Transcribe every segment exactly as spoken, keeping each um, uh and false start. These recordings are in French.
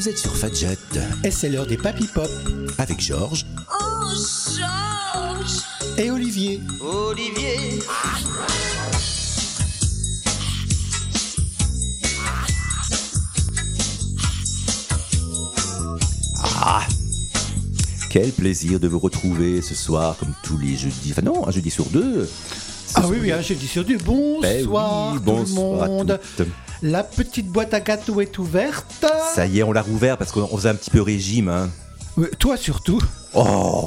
Vous êtes sur Fadjet. Et c'est l'heure des Papy Pop. Avec Georges. Oh, Georges. Et Olivier. Olivier. Ah, quel plaisir de vous retrouver ce soir, comme tous les jeudis. Enfin non, un jeudi sur deux. Ah oui, oui, un jeudi sur deux. Bonsoir, ben oui, tout bonsoir le monde. À toutes. La petite boîte à gâteaux est ouverte. Ça y est, on l'a rouvert parce qu'on faisait un petit peu régime. Hein. Ouais, toi surtout. Oh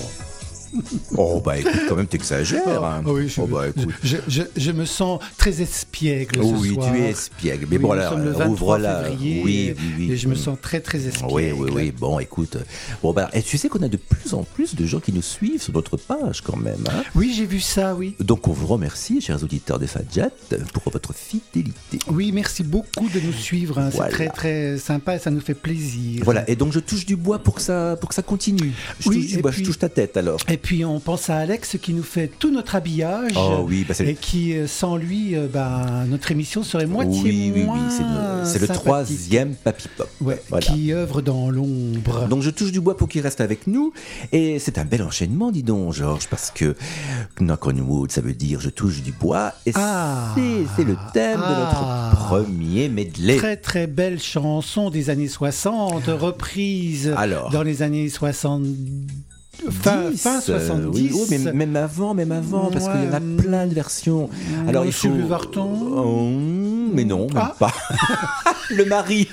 Oh bah écoute, quand même t'exagères. Hein. Oh, oui, je, oh, bah, écoute. je, je, je me sens très espiègle oh, ce oui, soir. tu es espiègle. Mais oui, bon, nous là, sommes le vingt-trois ouvre-la. février. Oui, oui, oui. Et je me sens très, très espiègle. Oui, oui, oui. Bon, écoute. Bon, bah, et tu sais qu'on a de plus en plus de gens qui nous suivent sur notre page quand même. Hein. Oui, j'ai vu ça, oui. Donc, on vous remercie, chers auditeurs de Fadjet, pour votre fidélité. Oui, merci beaucoup de nous suivre. Hein. Voilà. C'est très, très sympa et ça nous fait plaisir. Voilà. Et donc, je touche du bois pour que ça, pour que ça continue. Je Oui, touche du et bois, puis- je touche ta tête alors. Et puis on pense à Alex qui nous fait tout notre habillage. Oh oui, bah c'est Et qui, euh, sans lui, euh, bah, notre émission serait moitié oui, oui, oui, moins c'est le, c'est le sympathique. troisième Papy Pop. Ouais, Voilà. qui œuvre dans l'ombre. Donc je touche du bois pour qu'il reste avec nous. Et c'est un bel enchaînement, dis donc, Georges, parce que knock on wood, ça veut dire je touche du bois. Et Ah. c'est, c'est le thème Ah. de notre premier medley. Très très belle chanson des années soixante, reprise Alors. dans les années soixante. Fin, dix, fin euh, soixante-dix. oui, oui, mais même avant, même avant, parce qu'il y en a Ouais. plein de versions. Alors il faut. Sylvie Vartan. Oh, mais non, même Ah. pas. Le mari.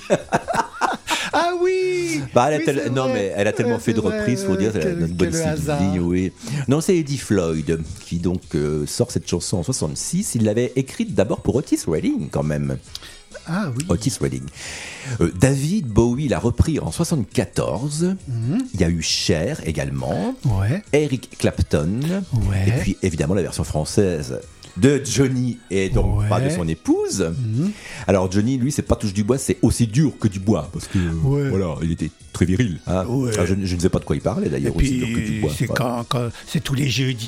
Ah oui. Bah, elle a Oui, tel- c'est non, vrai. mais elle a tellement Ouais, fait de c'est vrai, reprises, faut ouais, dire, elle a quel- une bonne quel Sylvie, hasard. oui. Non, c'est Eddie Floyd qui donc euh, sort cette chanson en soixante-six. Il l'avait écrite d'abord pour Otis Redding, quand même. Ah oui. Otis Redding. Euh, David Bowie l'a repris en soixante-quatorze. Il y a eu Cher également. Ouais. Eric Clapton. Ouais. Et puis évidemment la version française de Johnny et donc Ouais. pas de son épouse. Mhm. Alors Johnny, lui, c'est pas touche du bois, c'est aussi dur que du bois parce que Ouais. voilà, il était très viril. Hein. Ouais. Alors, je, je ne sais pas de quoi il parlait Et d'ailleurs, aussi dur que du puis bois. c'est Voilà. quand, quand c'est tous les jeudis.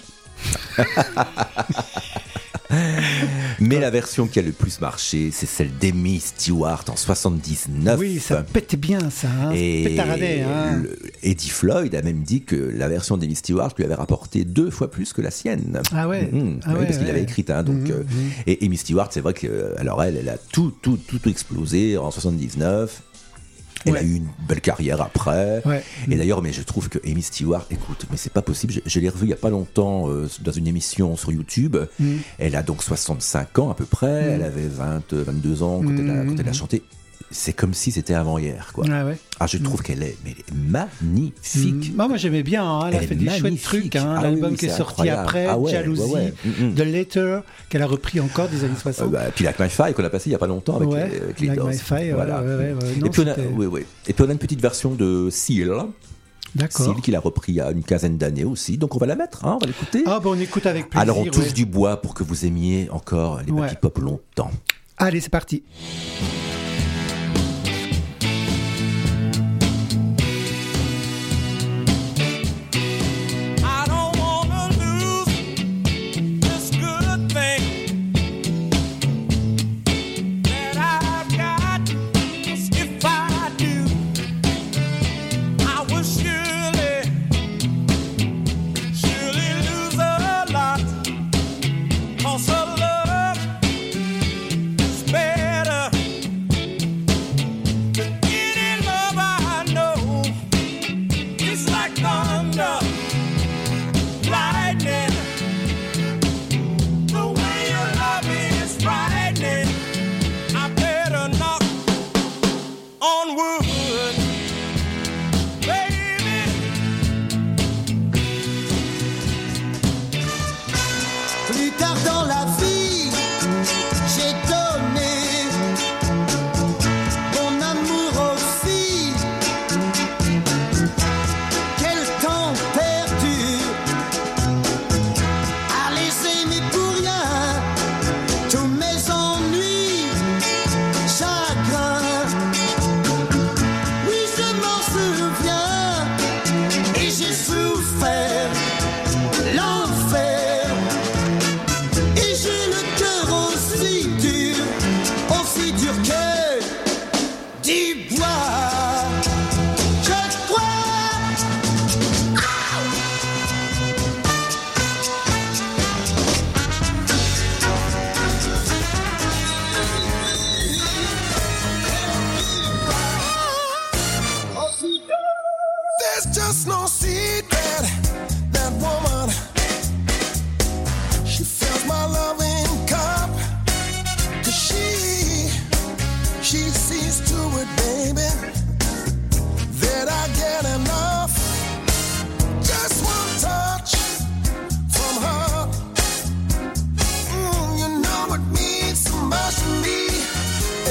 Mais la version qui a le plus marché, c'est celle d'Amy Stewart en soixante-dix-neuf. Oui, ça pète bien ça. Hein. Et Pétaradé, hein. le- Eddie Floyd a même dit que la version d'Amy Stewart lui avait rapporté deux fois plus que la sienne. Ah ouais. Mhm. Ah Oui, ouais, parce qu'il ouais. l'avait écrite. Hein, donc, Mhm, euh, mhm. Et Amy Stewart, c'est vrai que, euh, alors elle, elle a tout, tout, tout explosé en soixante-dix-neuf. Elle Ouais. a eu une belle carrière après. Ouais. Et d'ailleurs, mais je trouve que Amy Stewart, écoute, mais c'est pas possible. Je, je l'ai revue il y a pas longtemps euh, dans une émission sur YouTube. Mhm. Elle a donc soixante-cinq ans à peu près. Elle avait vingt, vingt-deux ans quand, elle, a, quand elle a chanté. C'est comme si c'était avant-hier, quoi. Ah ouais. Ah, je trouve qu'elle est, mais elle est magnifique. Mm. Moi, moi j'aimais bien, hein. Elle, Elle a fait est des chouettes magnifique. trucs. Hein. Ah L'album oui, oui, qui est c'est sorti incroyable. après, Ah ouais, Jalousie, ouais, ouais. Mm, mm. The Letter, qu'elle a repris encore des années Euh, soixante. bah, puis Like My Fire qu'on a passé il y a pas longtemps avec, Ouais, les, avec les Like Doors. My Fire, Voilà. ouais, ouais, ouais, ouais. Non, Et puis on a, c'était- oui, oui. Et puis on a une petite version de Seal. D'accord. Seal qu'il a repris il y a une quinzaine d'années aussi. Donc on va la mettre, hein, on va l'écouter. Ah, bon, on écoute avec plaisir. Alors on touche ouais. du bois pour que vous aimiez encore les Ouais. Papy Pop longtemps. Allez, c'est parti. I don't wanna lose this good thing that I've got. 'Cause if I do, I will surely, surely lose a lot. 'Cause her love is better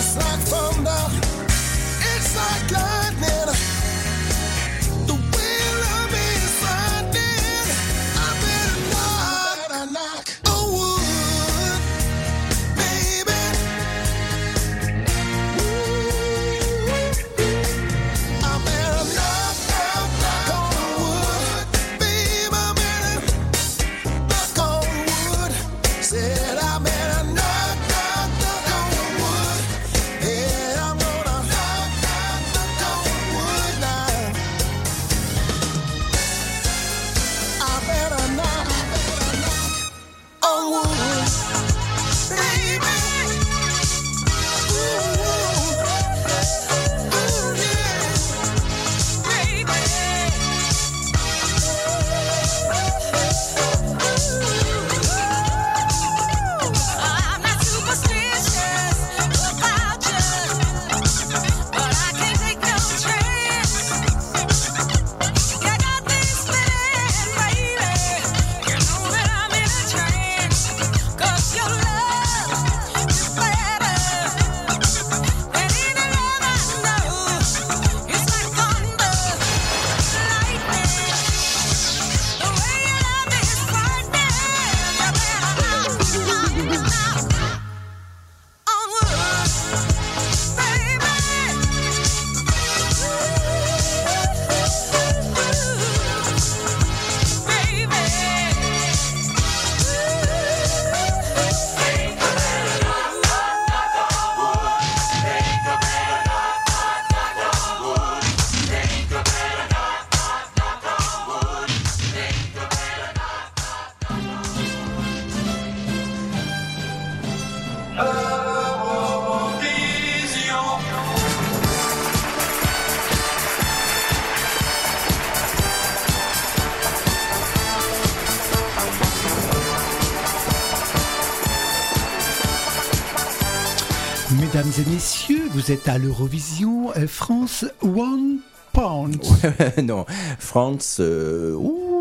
It's like thunder, it's like lightning. The way love me is lightning. I better knock, better knock on wood, baby. Ooh, I better knock, knock, knock on wood, baby. I better knock on wood. Said I better knock, knock, knock on wood. Yeah, I'm gonna knock, knock, knock on wood now. I better knock, I better knock on wood, baby. Ooh, ooh, yeah, baby. I'm not superstitious about you, but I can't take no chance. You got me spinning, baby. You know that I'm in a trance. 'Cause your love is better than any love I know. It's like thunder, lightning. The way you love me is frightening. You better knock, knock, knock on wood, baby. Mesdames et messieurs, vous êtes à l'Eurovision euh, France One Pound. Non, France, euh,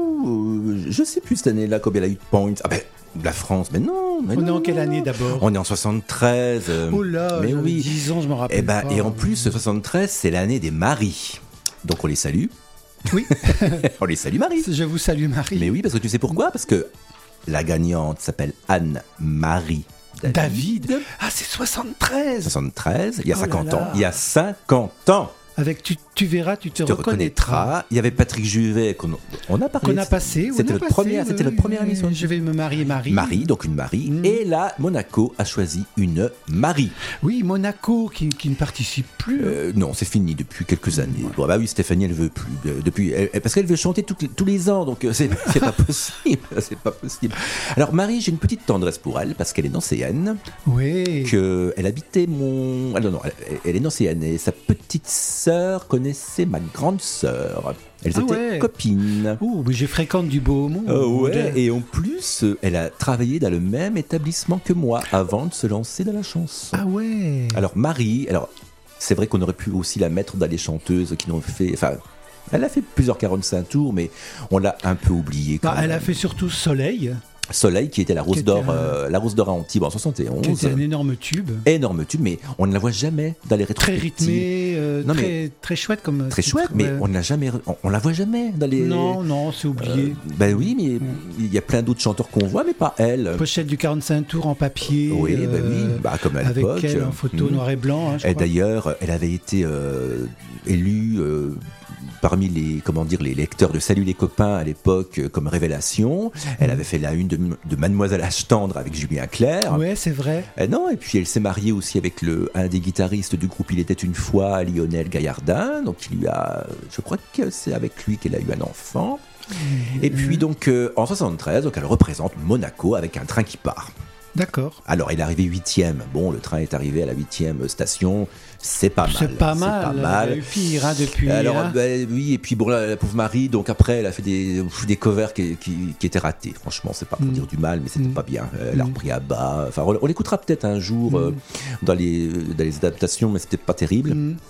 ouh, je sais plus cette année-là combien elle a eu de points. Ah ben, la France, mais non, mais On est non. en quelle année d'abord? On est en soixante-treize. euh, Oh là, mais j'avais oui. dix ans, je me rappelle Et, ben, pas. et en plus, soixante-treize, c'est l'année des maris. Donc on les salue. Oui, On les salue, Marie. je vous salue Marie. Mais oui, parce que tu sais pourquoi? Parce que la gagnante s'appelle Anne-Marie David. David. Ah, c'est soixante-treize. soixante-treize, il y a Oh cinquante là ans. là. Il y a cinquante ans. Avec tu, tu verras, tu te, Tu te reconnaîtras. reconnaîtras. Il y avait Patrick Juvet qu'on on a parlé. Qu'on a passé. on C'était a notre passé, première, oui, c'était notre oui, première oui. émission. Je vais me marier Marie. Marie, donc une Marie. Mm. Et là, Monaco a choisi une Marie. Oui, Monaco qui, qui ne participe plus. Euh, non, c'est fini depuis quelques années. Bon, bah oui, Stéphanie, elle veut plus. Euh, depuis, elle- elle- parce qu'elle veut chanter toutes les- tous les ans, donc euh, c'est c'est pas possible. C'est pas possible. Alors Marie, j'ai une petite tendresse pour elle parce qu'elle est nancéenne, Oui. que elle habitait mon. Ah non non, elle, elle est nancéenne et sa petite sœur connaissait ma grande sœur. Elles Ah étaient ouais. copines. Ouh, mais je fréquente du beau monde. Oh ouais, et en plus, euh, elle a travaillé dans le même établissement que moi avant de se lancer dans la chanson. Ah ouais. Alors Marie, alors c'est vrai qu'on aurait pu aussi la mettre dans les chanteuses qui n'ont fait, enfin, elle a fait plusieurs quarante-cinq tours, mais on l'a un peu oubliée. quand Bah, elle a même. fait surtout Soleil, Soleil qui était la Qui Rose était d'or, un- euh, la Rose d'or à Antibes en soixante et onze. qui était un énorme tube. Énorme tube, mais on ne la voit jamais dans les Très rétrospectives. rythmé, euh, Non, mais- très, très chouette comme. Très titre, chouette, mais ouais. on ne l'a jamais, on, on la voit jamais dans les. Non, non, c'est oublié. Euh, ben oui, mais il y a plein d'autres chanteurs qu'on voit, mais pas elle. Pochette du quarante-cinq tours en papier. Oui, euh, ben oui, bah, comme à avec l'époque. elle en photo Mhm. noir et blanc. hein, je Et crois. d'ailleurs, elle avait été euh, élue euh, parmi les, comment dire, les lecteurs de Salut les copains à l'époque euh, comme révélation. Elle avait fait la une de, de Mademoiselle H tendre avec Julien Clerc. Ouais, c'est vrai. Et non, et puis elle s'est mariée aussi avec le, un des guitaristes du groupe Il était une fois, Lionel Gaillardin. Donc il lui a, je crois que c'est avec lui qu'elle a eu un enfant. Et puis donc euh, en soixante-treize, donc elle représente Monaco avec un train qui part. D'accord. Alors, il est arrivé huitième. Bon, le train est arrivé à la huitième station. C'est pas mal. C'est pas mal. C'est pas Il y a mal. eu pire hein, depuis. Alors, hein. ben, oui, et puis bon, la, la pauvre Marie, donc après, elle a fait des, des covers qui, qui, qui étaient ratés. Franchement, c'est pas pour Mm. dire du mal, mais c'était Mm. pas bien. Euh, Elle a Mm. repris à bas. Enfin, on, on l'écoutera peut-être un jour euh, dans, les, dans les adaptations, mais c'était pas terrible. Mm.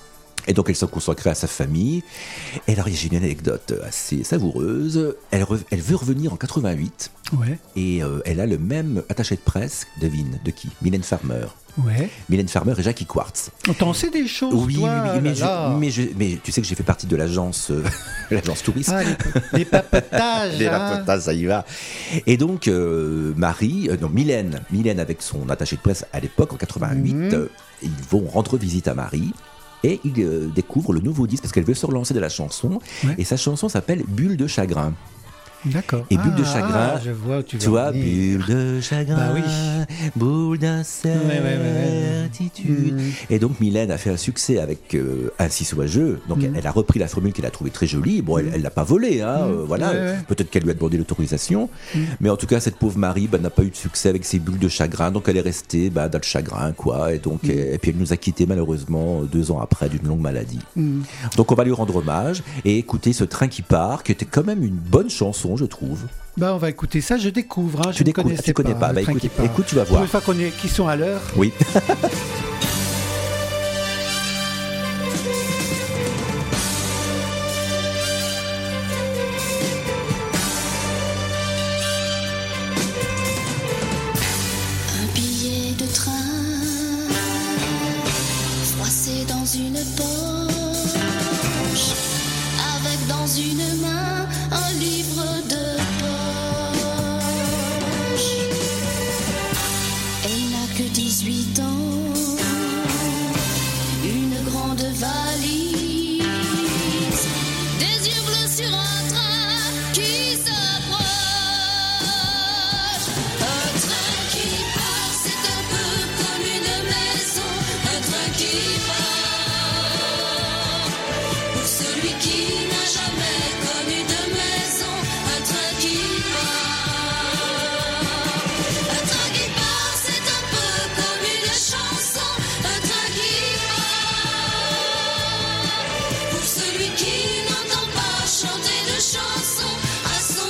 Et donc elle s'est consacrée à sa famille. Et alors j'ai une anecdote assez savoureuse. Elle, re- elle veut revenir en quatre-vingt-huit Ouais, et euh, elle a le même attaché de presse, devine, de qui? Mylène Farmer. ouais. Mylène Farmer et Jackie Quartz. On t'en sait des choses, Oui, toi, oui, oui, mais, là, je- là. mais, je- mais tu sais que j'ai fait partie de l'agence, euh, l'agence tourisme. Ah, les, les papotages. Les hein. papotages, ça y va. Et donc, euh, Marie, euh, non, Mylène, Mylène avec son attaché de presse à l'époque, en quatre-vingt-huit, Mhm. euh, ils vont rendre visite à Marie. Et ils euh, découvrent le nouveau disque parce qu'elle veut se relancer de la chanson. Ouais. Et sa chanson s'appelle Bulle de chagrin. D'accord. Et Bulle de Ah, chagrin, ah, je vois où tu, Tu vas vois, en venir. bulle de chagrin, Bah oui. boule ouais, ouais, ouais. d'incertitude. Mhm. Et donc Mylène a fait un succès avec euh, Ainsi soit je. Donc Mhm. elle, elle a repris la formule qu'elle a trouvée très jolie. Bon, elle, elle l'a pas volée, hein, Mhm. euh, voilà. Ouais, ouais. Peut-être qu'elle lui a demandé l'autorisation. Mhm. Mais en tout cas, cette pauvre Marie bah, n'a pas eu de succès avec ses bulles de chagrin. Donc elle est restée bah, dans le chagrin, quoi. Et donc, Mhm. et, et puis elle nous a quittés malheureusement deux ans après d'une longue maladie. Mhm. Donc on va lui rendre hommage et écouter ce train qui part, qui était quand même une bonne chanson, je trouve. Bah, on va écouter ça, je découvre. Hein, je Tu ne découvres, connaissais tu connais pas. le Bah, train écoute, qui part. écoute, tu vas Pour voir. une fois qu'on est, qu'ils sont à l'heure. Oui. Un billet de train froissé dans une poche, avec dans une main un livre de poche. Elle n'a que dix-huit ans, une grande valise, des yeux bleus sur un train qui s'approche. Un train qui part, c'est un peu comme une maison. Un train qui part, pour celui qui n'a jamais connu de maison. Un train qui part, un train qui part, c'est un peu comme une chanson. Un train qui part, pour celui qui n'entend pas chanter de chansons à son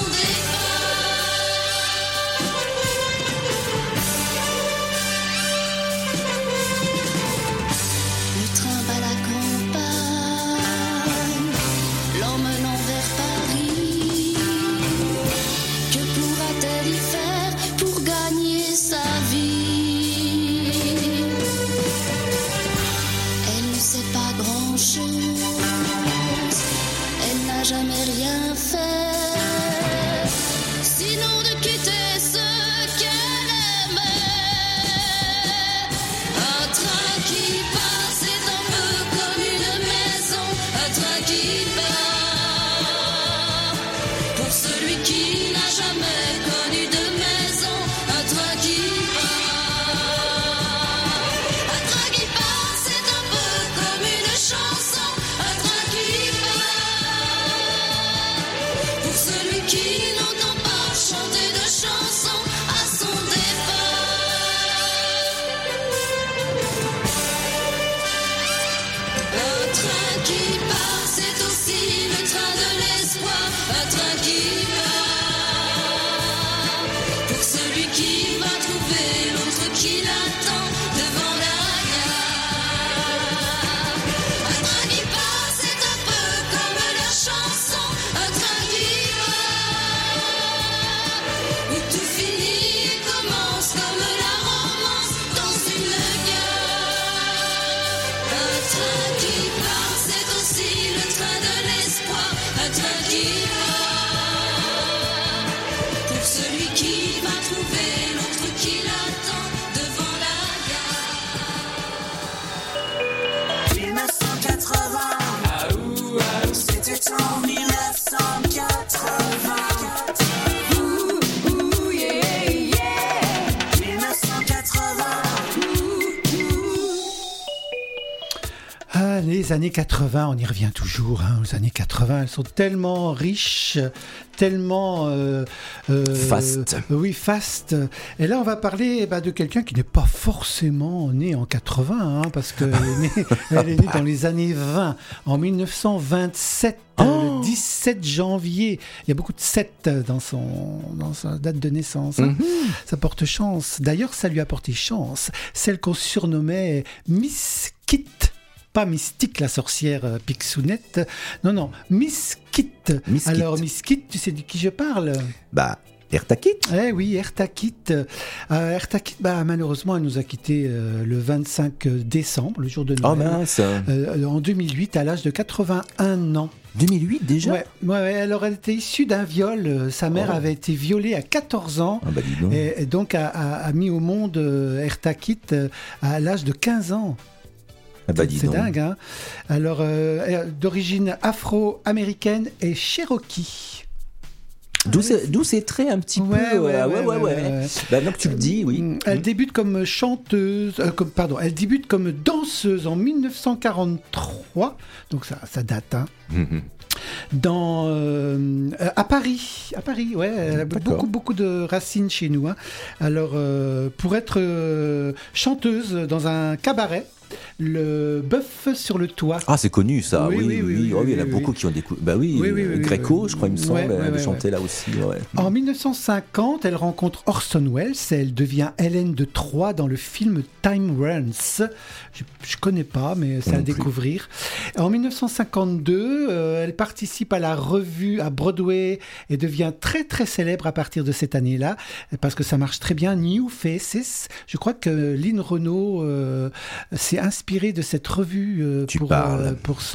départ. Le train bat la campagne, l'emmenant vers Paris. Que pourra-t-elle y faire pour gagner sa vie? Elle ne sait pas grand-chose, elle n'a jamais rien fait, sinon de quitter ce qu'elle aimait. Un train qui passe, c'est un peu comme une maison. Un train qui part, pour celui qui n'a jamais connu de maison. Un train qui part, un train qui part, c'est un peu comme une chanson. Un train qui part, pour celui qui n'entend pas chanter de chansons à son départ. Un train qui part, c'est aussi le train de l'espoir. Un train qui part, pour celui qui va trouver l'autre qui l'attend devant la gare. Un train qui part, c'est un peu comme la chanson. Un train qui part, où tout finit et commence comme la romance dans une gare. Un train qui part, c'est aussi le train de l'espoir. Un train qui part, pour celui qui va trouver l'autre qui l'attend devant la gare. mille neuf cent quatre-vingts, c'était en mille neuf cent quatre-vingts. Ouh, ouh, yeah, yeah. mille neuf cent quatre-vingts. Ah, les années quatre-vingts, on y revient toujours, hein, aux années quatre-vingts, elles sont tellement riches, tellement... euh, euh, Fast. Oui, fast. Et là, on va parler bah, de quelqu'un qui n'est pas forcément né en quatre-vingts, hein, parce qu'elle est née, elle est née dans les années vingt, en mille neuf cent vingt-sept, Oh. le dix-sept janvier. Il y a beaucoup de sept dans, son, dans sa date de naissance. Hein. Ça porte chance. D'ailleurs, ça lui a porté chance. Celle qu'on surnommait Miss Kit. pas Mystique, la sorcière euh, Picsounet. Non, non, Miss Kit. Miss Kit. Alors, Miss Kit, tu sais de qui je parle? Bah, Eartha Kitt. Eh oui, Eartha Kitt. Euh, Eartha Kitt, bah, malheureusement, elle nous a quittés euh, le vingt-cinq décembre, le jour de Oh Noël. mince. Euh, en deux mille huit, à l'âge de quatre-vingt-un ans. deux mille huit déjà. Ouais, ouais, ouais, alors elle était issue d'un viol. Euh, Sa mère Oh. avait été violée à quatorze ans. Ah bah dis donc. Et, et donc a, a- a mis au monde euh, Eartha Kitt euh, à l'âge de quinze ans. Ah bah dis C'est donc. dingue, hein. Alors, euh, euh, d'origine afro-américaine et cherokee. D'où ces- d'où ces traits un petit Ouais, peu. ouais, euh, ouais, ouais, ouais. Bah, maintenant que tu le dis, oui. Mm, Elle débute comme chanteuse, euh, comme, pardon, elle débute comme danseuse en mille neuf cent quarante-trois, donc ça, ça date, hein. Mhm. Dans, euh, à Paris, à Paris, ouais, elle a D'accord. beaucoup, beaucoup de racines chez nous, hein. Alors, euh, pour être euh, chanteuse dans un cabaret, le Bœuf sur le toit. Ah, c'est connu ça. Oui, Oui, oui, oui. oui, oui, Oh, il y en a oui, beaucoup oui. qui ont découvert. Bah oui, Oui, oui, euh, oui, Gréco, oui. je crois, il me semble, Ouais, ouais, elle ouais, chantait là aussi. Ouais. En mille neuf cent cinquante, elle rencontre Orson Welles et elle devient Hélène de Troie dans le film Time Runs. Je, je connais pas, mais c'est Non à plus. découvrir. En mille neuf cent cinquante-deux, euh, elle participe à la revue à Broadway et devient très très célèbre à partir de cette année-là parce que ça marche très bien. New Faces. Je crois que Lynn Renault euh, s'est inspirée de cette revue euh, Tu pour, parles. euh, pour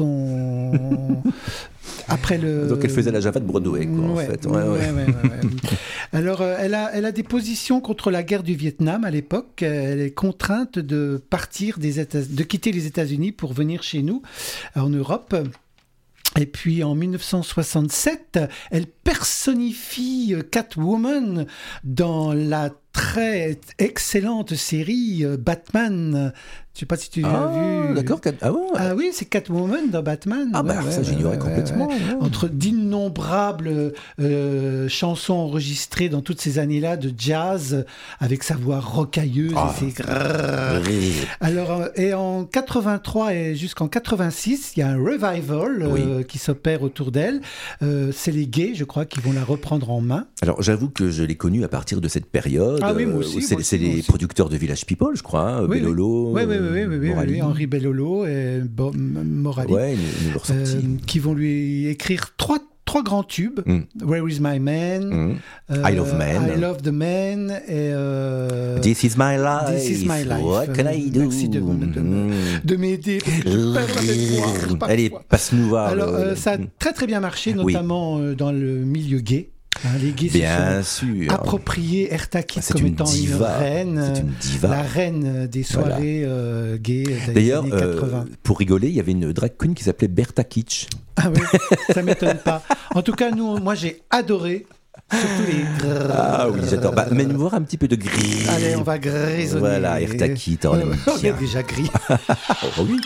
son après le. Donc elle faisait la Java de Broadway, quoi, en Ouais, fait. ouais, ouais, ouais, ouais. Alors, euh, elle, a, elle a des positions contre la guerre du Vietnam à l'époque. Elle est contrainte de partir des États, de quitter les États-Unis pour venir chez nous, en Europe. Et puis en mille neuf cent soixante-sept, elle personnifie euh, Catwoman dans la très excellente série euh, Batman. Je sais pas si tu l'as Ah, vu. d'accord. Cat- Ah, ouais. Ah oui, c'est Catwoman dans Batman. Ah, Ouais, bah, ouais, ça, ouais, j'ignorais ouais, complètement. ouais. ouais. Entre d'innombrables euh, chansons enregistrées dans toutes ces années-là de jazz avec sa voix rocailleuse Ah. et ses grrrr. Alors, euh, et en quatre-vingt-trois et jusqu'en quatre-vingt-six, il y a un revival euh, qui s'opère autour d'elle. Euh, c'est les gays, je crois, qui vont la reprendre en main. Alors, j'avoue que je l'ai connue à partir de cette période. Ah oui, moi Euh, aussi, C'est moi c'est aussi, moi les aussi. producteurs de Village People, je crois. hein, Oui, Bellolo. Oui, oui, oui, oui, oui, oui, Morali. oui, Henri Bellolo et Bo- Morali. Ouais, ils ils nous l'ont ressorti. Euh, qui vont lui écrire trois, trois grands tubes. Mm. Where is my man? Mm. euh, I Love Man. I Love the Man. Et euh, This is my life. This is my life. What can I do? Merci de, de- de- Mm. de m'aider parce que je perds la mémoire parfois. Allez, passe-nous voir. Alors, le- euh, ça a très très bien marché, Oui. notamment euh, dans le milieu gay. Hein, les gays se Bien sont sûr. appropriés Eartha Kitt Ah, c'est comme une étant diva. une reine, C'est une diva. la reine des soirées euh, gays des D'ailleurs, années euh, quatre-vingts. pour rigoler, il y avait une drag queen qui s'appelait Bertha Kitsch. Ah oui, ça m'étonne pas. En tout cas, nous, moi, j'ai adoré. Surtout les. Ah oui, j'adore. Bah, mène voir un petit peu de gris. Allez, on va grisonner. Voilà, Eartha Kitt, on aime on est bien. déjà gris. Oh oui.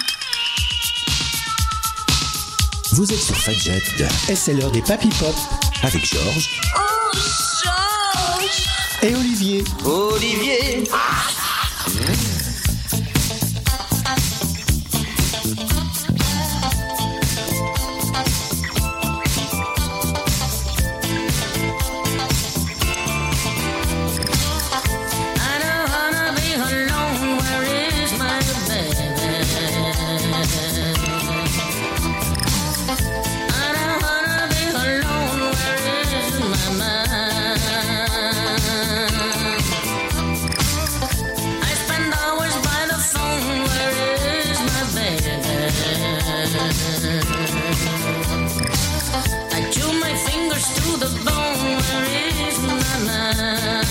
Vous êtes sur Fadjet Et c'est l'heure des Papy Pop. avec Georges. Oh, Georges! Et Olivier. Olivier. I don't wanna be alone. Where is my baby? I don't wanna be alone. Where is my man? I spend hours by the phone. Where is my baby? I chew my fingers to the bone. Where is my man?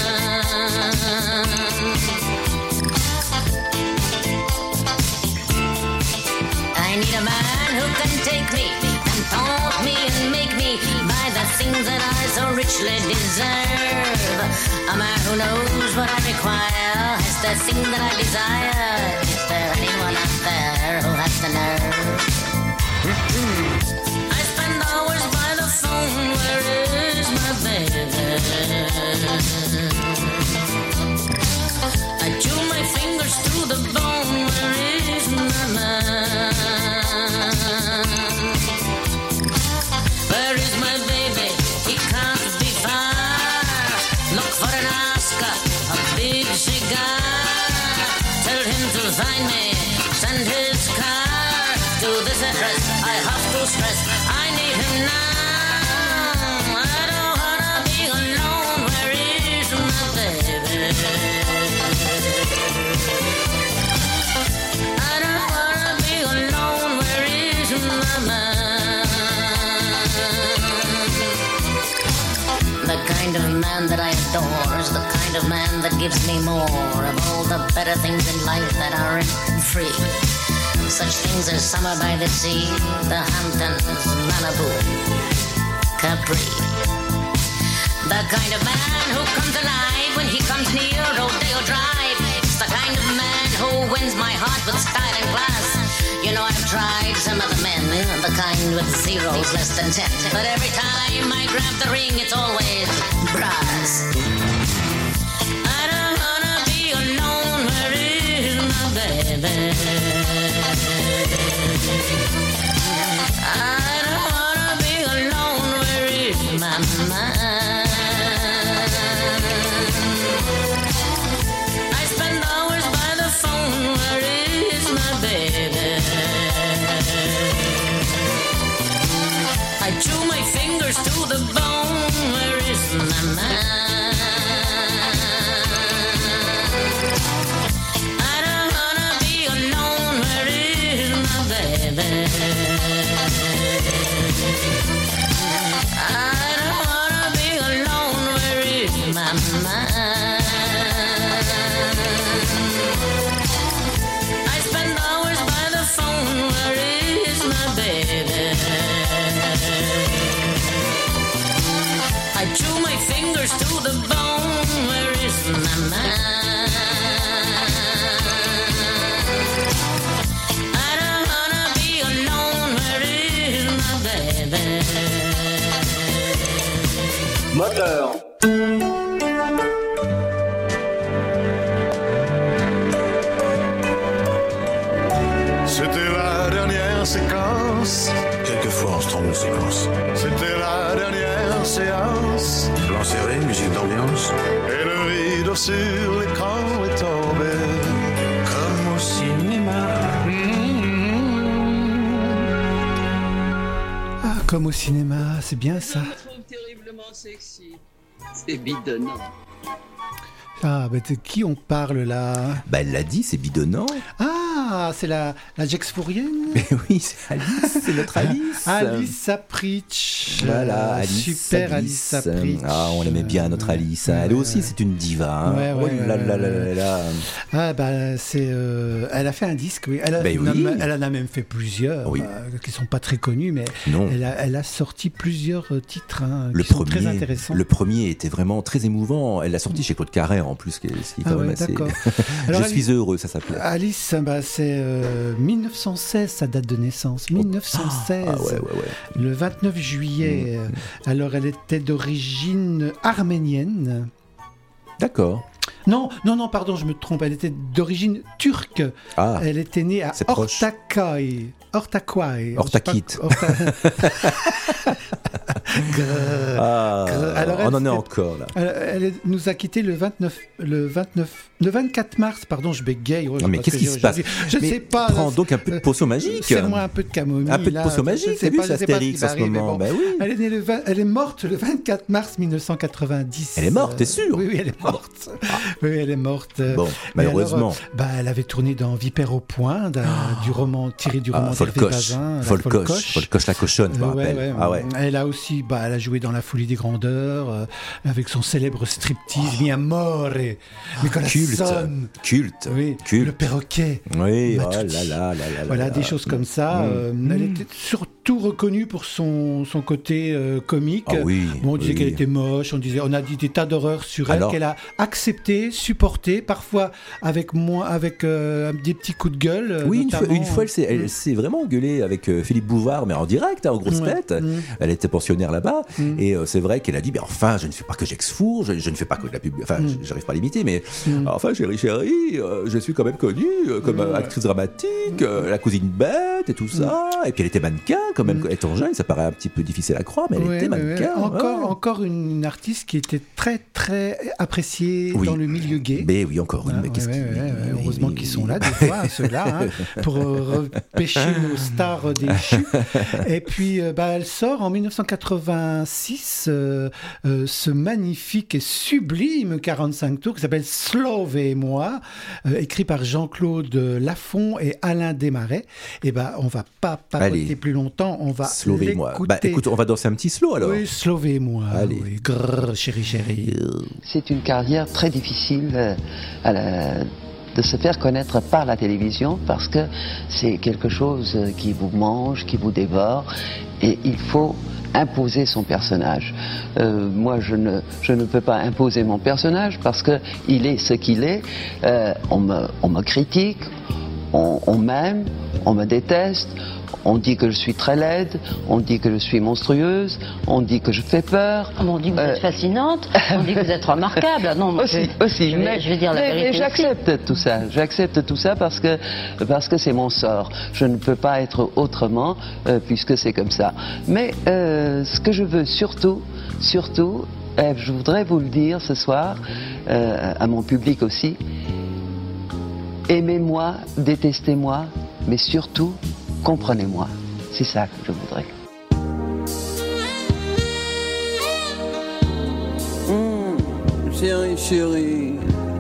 I need a man who can take me and taunt me and make me buy the things that I so richly deserve. A man who knows what I require, has the thing that I desire. Is there anyone out there who has the nerve? I spend hours by the phone. Where is my baby? I chew my fingers to the bone. Where is my man? Where is my baby? He can't be far. Look for an Oscar, a big cigar. Tell him to find me. Send his car. to this address. I have to stress, I need him now. I don't wanna be alone. Where is my baby? I don't wanna be alone. Where is my man? The kind of man that I adore is the kind of man that gives me more of all the better things in life that aren't free. Such things as summer by the sea, the Hamptons, Malibu, Capri. The kind of man who comes alive when he comes near Rodeo Drive. It's the kind of man who wins my heart with style and class. You know, I've tried some other men, the kind with zeros less than ten. But every time I grab the ring, it's always brass. I don't wanna be alone, where is my baby? I don't wanna be alone, where is my man? I spend hours by the phone, where is my baby? I chew my fingers to the bone, where is my man? I don't wanna be alone, where is my baby? I don't wanna be alone, where is my man? I spend hours by the phone, where is my baby? I chew my fingers to the bone, where is my man? I don't wanna be alone, where is my baby? Moteur. C'était la dernière séquence. Quelquefois, on se trompe de séquence. C'était la dernière séance. Plan serré, musique d'ambiance. Et le rideau sur l'écran est tombé. Comme au cinéma. Ah, comme au cinéma, c'est bien ça. Je me trouve terriblement sexy. C'est bidonnant. Ah, bah, de qui on parle là? Bah, elle l'a dit, c'est bidonnant. Ah, c'est la, la Jex Fourienne. Mais oui, c'est Alice, c'est notre Alice. Alice Sapritch. Voilà, Euh, Alice. Super Alice Sapritch. Ah, on l'aimait bien, notre Alice. hein. Elle Ouais, aussi, ouais. c'est une diva. Hein. Ouais, ouais, oh là ouais, là là ouais. là là. Ah, bah, c'est. euh, elle a fait un disque, oui. Elle, a, Ben oui. elle en a même fait plusieurs, Oui. euh, qui sont pas très connus, mais Non. elle a, elle a sorti plusieurs euh, titres hein, Le qui sont premier, très intéressants. le premier était vraiment très émouvant. Elle l'a sorti chez Claude Carrère en plus, ce qui est, ce qui est Ah quand même ouais, assez. d'accord. Je Alors, suis heureux, ça s'appelait. Alice, bah, c'est euh, mille neuf cent seize, sa date de naissance. mille neuf cent seize, Ah ouais, ouais, ouais. le vingt-neuf juillet. euh, Alors, elle était d'origine arménienne. D'accord. Non, non, non, pardon, je me trompe. Elle était d'origine turque. Ah, Elle était née à c'est proche. Ortaköy. Ortaköy. Ortakit. Je sais pas- Orta- Grrr. ah Grrr. Alors, on elle, en est c'est- encore là. Elle, elle est- nous a quitté le vingt-neuf, le vingt-neuf, le vingt-quatre mars. Pardon, je bégaye. Ouais, Non, mais parce qu'est-ce que qui je- se je- passe Je ne Mais sais pas. Prends là, donc un peu de potion magique. Serre-moi un peu de camomille. Un peu de là, potion je magique, sais t'as vu, pas- c'est je sais pas Astérix ce qui en va ce arriver, moment. bon. Bah oui. Elle est, née le vingt elle est morte le vingt-quatre mars mille neuf cent quatre-vingt-dix. Elle est morte, t'es sûr? Oui, oui, elle est morte. Oui, elle est morte. Bon, Mais malheureusement. alors, euh, bah, elle avait tourné dans Vipère au point, d'un- du roman tiré du roman Ah, d'Hervé Folcoche. Bazin, la Folcoche. Folcoche la cochonne, je me Euh, ouais, rappelle. ouais, Ah ouais. Elle a aussi, bah, elle a joué dans La Folie des Grandeurs, euh, avec son célèbre striptease Mi Amore, Nicolas Culte. Son. Culte. Oui, Culte. le perroquet. Oui, On a oh tout là dit. là là là Voilà, là des là. choses comme ça. Mmh. Euh, Elle était surtout reconnue pour son, son côté euh, comique. Ah oui, Bon, on disait oui. qu'elle était moche, on, disait, on a dit des tas d'horreurs sur elle, Alors- qu'elle a accepté, supporté, parfois avec, moins, avec euh, des petits coups de gueule. euh, Oui, une fois, notamment. une fois, elle s'est, elle s'est vraiment engueulée avec euh, Philippe Bouvard, mais en direct, hein, aux grosses Ouais. têtes. Mmh. Elle était pensionnaire là-bas, Mm. et euh, c'est vrai qu'elle a dit, mais enfin, je ne fais pas que j'exfour, je, je ne fais pas que de la pub, enfin, Mm. j- j'arrive pas à l'imiter, mais Mm. enfin, chérie, chérie, euh, je suis quand même connue euh, comme Mm. euh, actrice dramatique, euh, la cousine bête et tout ça, et puis elle était mannequin quand même. Mm. Étant jeune, ça paraît un petit peu difficile à croire, mais elle Ouais, était ouais, ouais. mannequin. Encore, ouais. encore une artiste qui était très, très appréciée Oui. dans le milieu gay. Mais oui, encore une. Ah, mais qu'est-ce ouais, qui- ouais, ouais, oui, heureusement oui, qu'ils oui. sont là, des fois, hein, ceux-là, hein, pour euh, repêcher nos stars déchues. Et puis, euh, bah, elle sort en dix-neuf cent quatre-vingt-six euh, euh, ce magnifique et sublime quarante-cinq tours qui s'appelle Slove et moi, euh, écrit par Jean-Claude Lafont et Alain Desmarais. Et ben, on va pas papoter Allez. plus longtemps, on va Slove et moi. l'écouter. Bah écoute, on va danser un petit slow alors. Oui, Slove et moi. Allez. Oui. Grrr, chérie, chérie. C'est une carrière très difficile euh, à la- de se faire connaître par la télévision parce que c'est quelque chose euh, qui vous mange, qui vous dévore et il faut imposer son personnage. Euh, moi, je ne, je ne peux pas imposer mon personnage parce que il est ce qu'il est. Euh, on, me, on me critique, on, on m'aime, on me déteste. On dit que je suis très laide, on dit que je suis monstrueuse, on dit que je fais peur. On dit que vous Euh, êtes fascinante, on dit que vous êtes remarquable. Ah non, moi, Aussi, je, aussi, je vais, mais, je vais dire la mais- vérité mais aussi. j'accepte tout ça. J'accepte tout ça parce que parce que c'est mon sort. Je ne peux pas être autrement euh, puisque c'est comme ça. Mais euh, ce que je veux surtout, surtout, euh, je voudrais vous le dire ce soir euh, à mon public aussi. Aimez-moi, détestez-moi, mais surtout comprenez-moi. C'est ça que je voudrais. Mmh, chérie, chérie.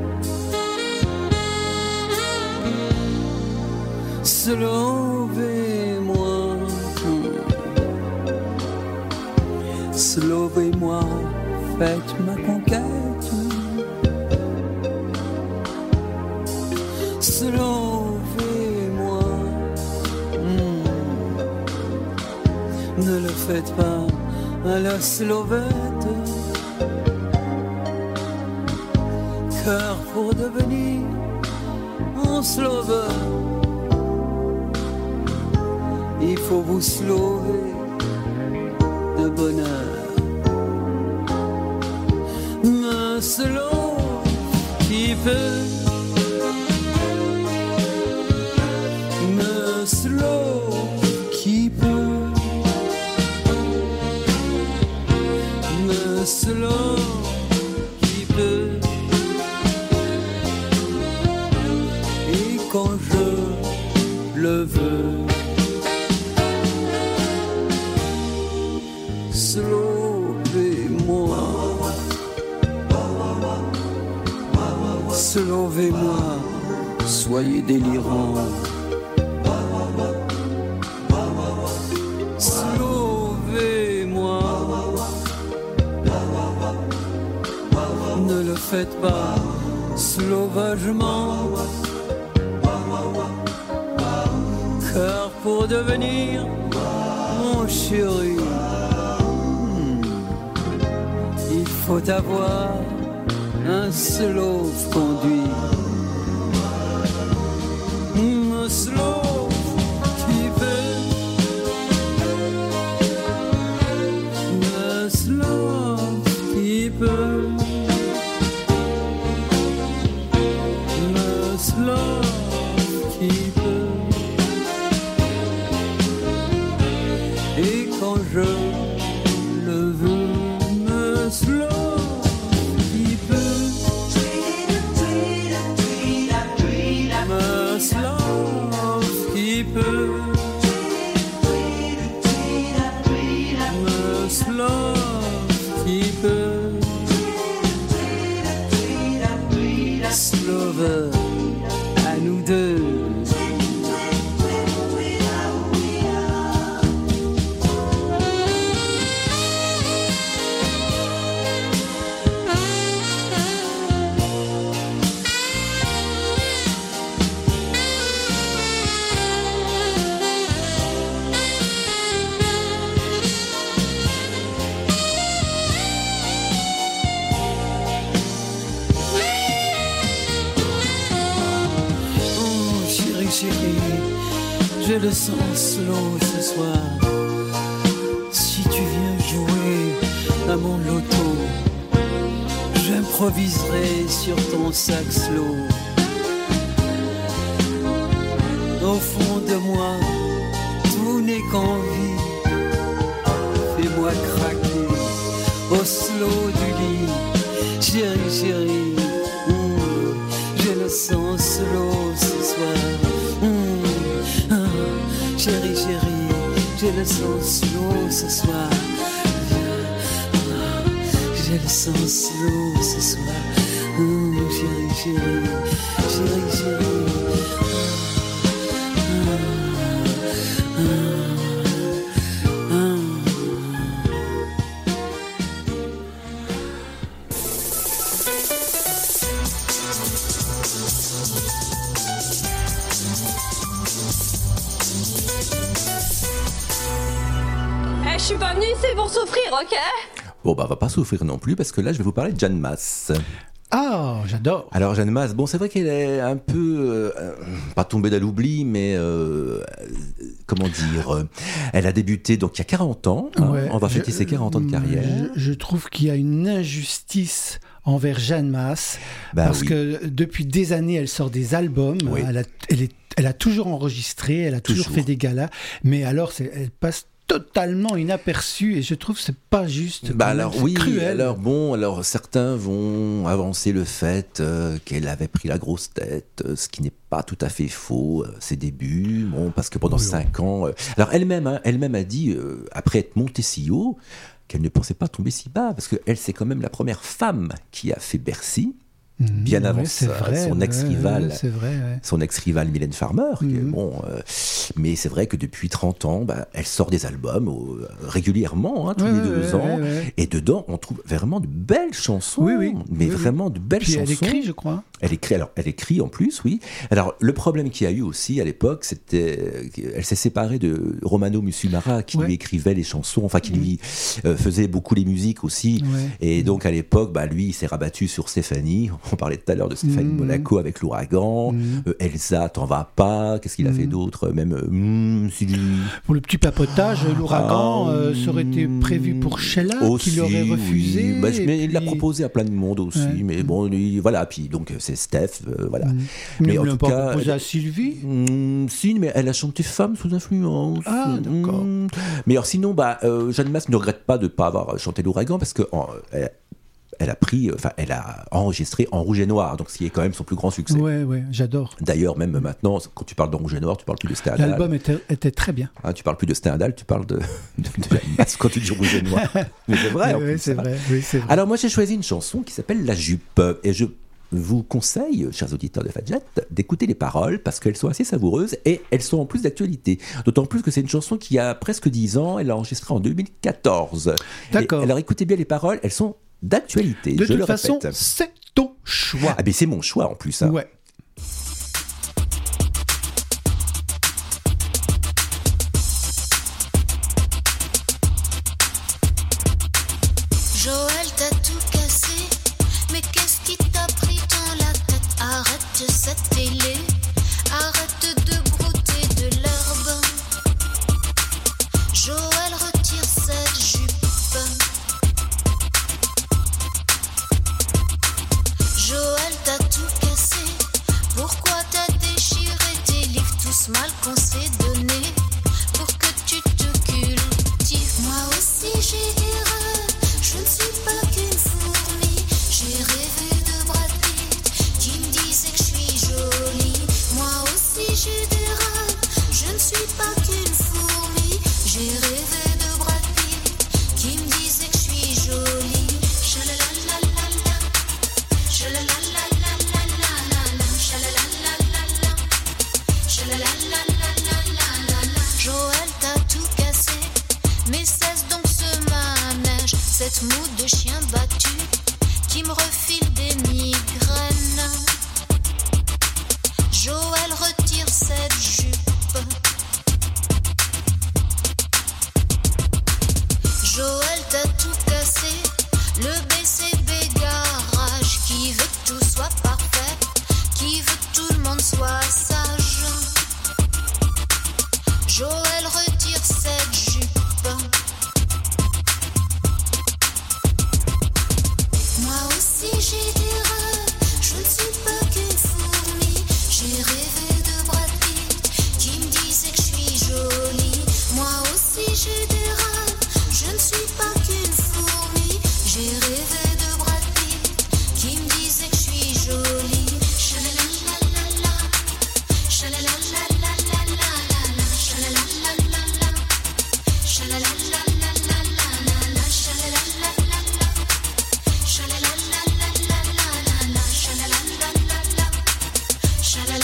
Sauvez-moi. Sauvez-moi. Faites ma conquête. Sauvez-moi. Mmh. Ne le faites pas à la slovette, car pour devenir un slove, il faut vous slover de bonheur. Un slove qui peut, un slove qui peut, un slove qui peut. Et quand je le veux, sauvez-moi, sauvez-moi, soyez délirant. Sauvez-moi, ne le faites pas sauvagement, car pour devenir mon chéri, hmm, il faut avoir un slow conduit. Un slow qui peut, un slow qui peut, un slow qui peut. Et quand je le veux, me slow qui peut, me slow qui peut, me slow qui peut, slover à nous deux. Oh, chérie, chérie, je le sens slow ce soir. Si tu viens jouer à mon loto, j'improviserai sur ton sax slow. Au fond de moi, tout n'est qu'envie. solo ce soir. Mmh. Ah, chérie, chérie, j'ai le sens slow ce soir. Ah, j'ai le sens slow ce soir. Mmh, chérie, chérie, chérie, chérie. Eh, je suis pas venue ici pour souffrir, ok? Bon, bah, on va pas souffrir non plus, parce que là, je vais vous parler de Jeanne Masse. Ah, j'adore. Alors, Jeanne Masse, bon, c'est vrai qu'elle est un peu, euh, pas tombée dans l'oubli, mais, euh, comment dire, euh, elle a débuté, donc, il y a quarante ans, hein, Ouais, on va je- fêter ses quarante ans de carrière. Je, je trouve qu'il y a une injustice envers Jeanne Masse, Bah parce oui. que depuis des années, elle sort des albums, Oui. elle, a, elle, est, elle a toujours enregistré, elle a toujours, Toujours. fait des galas, mais alors c'est, elle passe totalement inaperçue et je trouve que c'est pas juste. Bah quand même, alors c'est oui, cruel. alors bon, alors certains vont avancer le fait euh, qu'elle avait pris la grosse tête, euh, ce qui n'est pas tout à fait faux, euh, ses débuts, bon, parce que pendant Oui, cinq ans, euh, alors elle-même, hein, elle-même a dit euh, après être montée si haut, qu'elle ne pensait pas tomber si bas, parce que elle c'est quand même la première femme qui a fait Bercy. Bien Mmh, avant ouais, c'est ça, vrai, son ouais, ex-rival, ouais, c'est vrai, ouais. son ex-rival Mylène Farmer. qui est, Mhm. bon, euh, mais c'est vrai que depuis trente ans, bah, elle sort des albums euh, régulièrement, hein, tous Ouais, les ouais, deux ouais, ans. ouais, ouais. Et dedans, on trouve vraiment de belles chansons. Oui, oui. Mais Oui, oui. vraiment de belles Puis chansons. elle écrit, je crois. Elle écrit, alors, elle écrit en plus, oui. Alors, le problème qu'il y a eu aussi à l'époque, c'était qu'elle s'est séparée de Romano Musumara, qui Ouais. lui écrivait les chansons, enfin, qui lui euh, faisait beaucoup les musiques aussi. Ouais. Et donc, à l'époque, bah, lui, il s'est rabattu sur Stéphanie. On parlait tout à l'heure de Stéphanie Mhm. Monaco avec l'ouragan. Mhm. Euh, Elsa, t'en vas pas. Qu'est-ce qu'il a fait Mhm. d'autre? Même, euh, hmm, si lui. Pour le petit papotage, l'ouragan, Ah, euh, ça aurait été prévu pour Sheila, Aussi, qui l'aurait refusé. oui. Bah, je- et mais il l'a puis- proposé à plein de monde aussi. Ouais. Mais bon, lui, voilà. Puis donc, c'est Steph, euh, voilà. Mhm. Mais Mais en on l'a tout pas cas, proposé à elle- Sylvie. Hmm, si, mais elle a chanté Femme sous influence. Ah, d'accord. Hmm. Mais alors sinon, bah, euh, Jeanne Masse ne regrette pas de ne pas avoir chanté l'ouragan parce que en- elle, elle a pris, euh, enfin, elle a enregistré en rouge et noir, donc ce qui est quand même son plus grand succès. Ouais, ouais, j'adore. D'ailleurs, même maintenant, quand tu parles d'en rouge et noir, tu parles plus de Stendhal. L'album était, était très bien. Hein, tu parles plus de Stendhal, tu parles de, de, de Jeanne Masse quand tu dis rouge et noir. Mais c'est vrai. en Oui, plus, c'est hein. vrai. Oui, c'est vrai. Alors moi j'ai choisi une chanson qui s'appelle La Jupe et je vous conseille, chers auditeurs de Fadjet, d'écouter les paroles parce qu'elles sont assez savoureuses et elles sont en plus d'actualité. D'autant plus que c'est une chanson qui a presque dix ans, elle l'a enregistrée en deux mille quatorze. D'accord. Et alors écoutez bien les paroles, elles sont d'actualité, De je toute le façon, répète. c'est ton choix. Ah ben c'est mon choix en plus. Hein. Ouais. Joël, t'as tout cassé, mais qu'est-ce qui t'a pris dans la tête? Arrête cette télé, arrête de brouter de l'herbe. Joël, retire cette jupe. Joël, t'as tout cassé, pourquoi t'as déchiré tes livres tous mal qu'on s'est donné pour que tu te cultives? Moi aussi j'ai des rêves, je ne suis pas qu'une fourmi. J'ai rêvé de Brad Pitt qui me disait que je suis jolie. Moi aussi j'ai des rêves, je ne suis pas qu'une fourmi. J'ai rêvé de Brad Pitt qui me disait que je suis jolie. Chalalalala, chalalalala, chalalalala, chalalalala. Joël, t'as tout cassé, mais cesse donc ce manège, cette moue de chien battu qui me refile des migraines. Joël, retire cette jupe. Joël, t'as tout cassé, le B C B garage qui veut que tout soit parfait, qui veut que tout le monde soit sage. Joël, retire cette jupe. Moi aussi j'ai des rêves, je ne suis pas qu'une fourmi. J'ai rêvé de Brad Pitt qui me disait que je suis jolie. Moi aussi j'ai des rêves, je ne suis pas qu'une fourmi. J'ai rêvé de Brad Pitt qui me disait que je suis jolie. Chalalalala,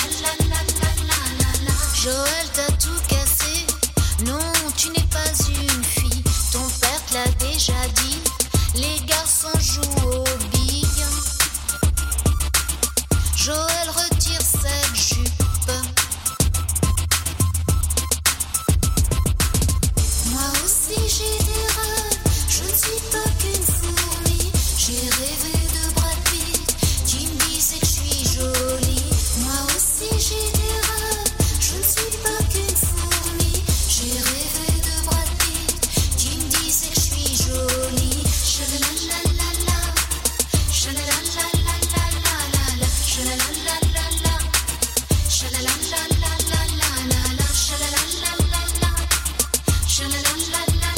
Joël, t'as tout cassé. Non, tu n'es pas une fille. Ton père te l'a déjà dit. Les garçons jouent aux billes. Joël retire cette jupe. Moi aussi j'ai des rêves. Je ne suis pas qu'une fourmi. J'ai rêvé de Brad Pitt qui me disait que je suis jolie. Moi aussi j'ai des rêves. Je ne suis pas qu'une fourmi. J'ai rêvé de Brad Pitt qui me disait que je suis jolie. Chalalalala, chalalalala, chalalalala, chalalalala, chalalalala, chalalalala,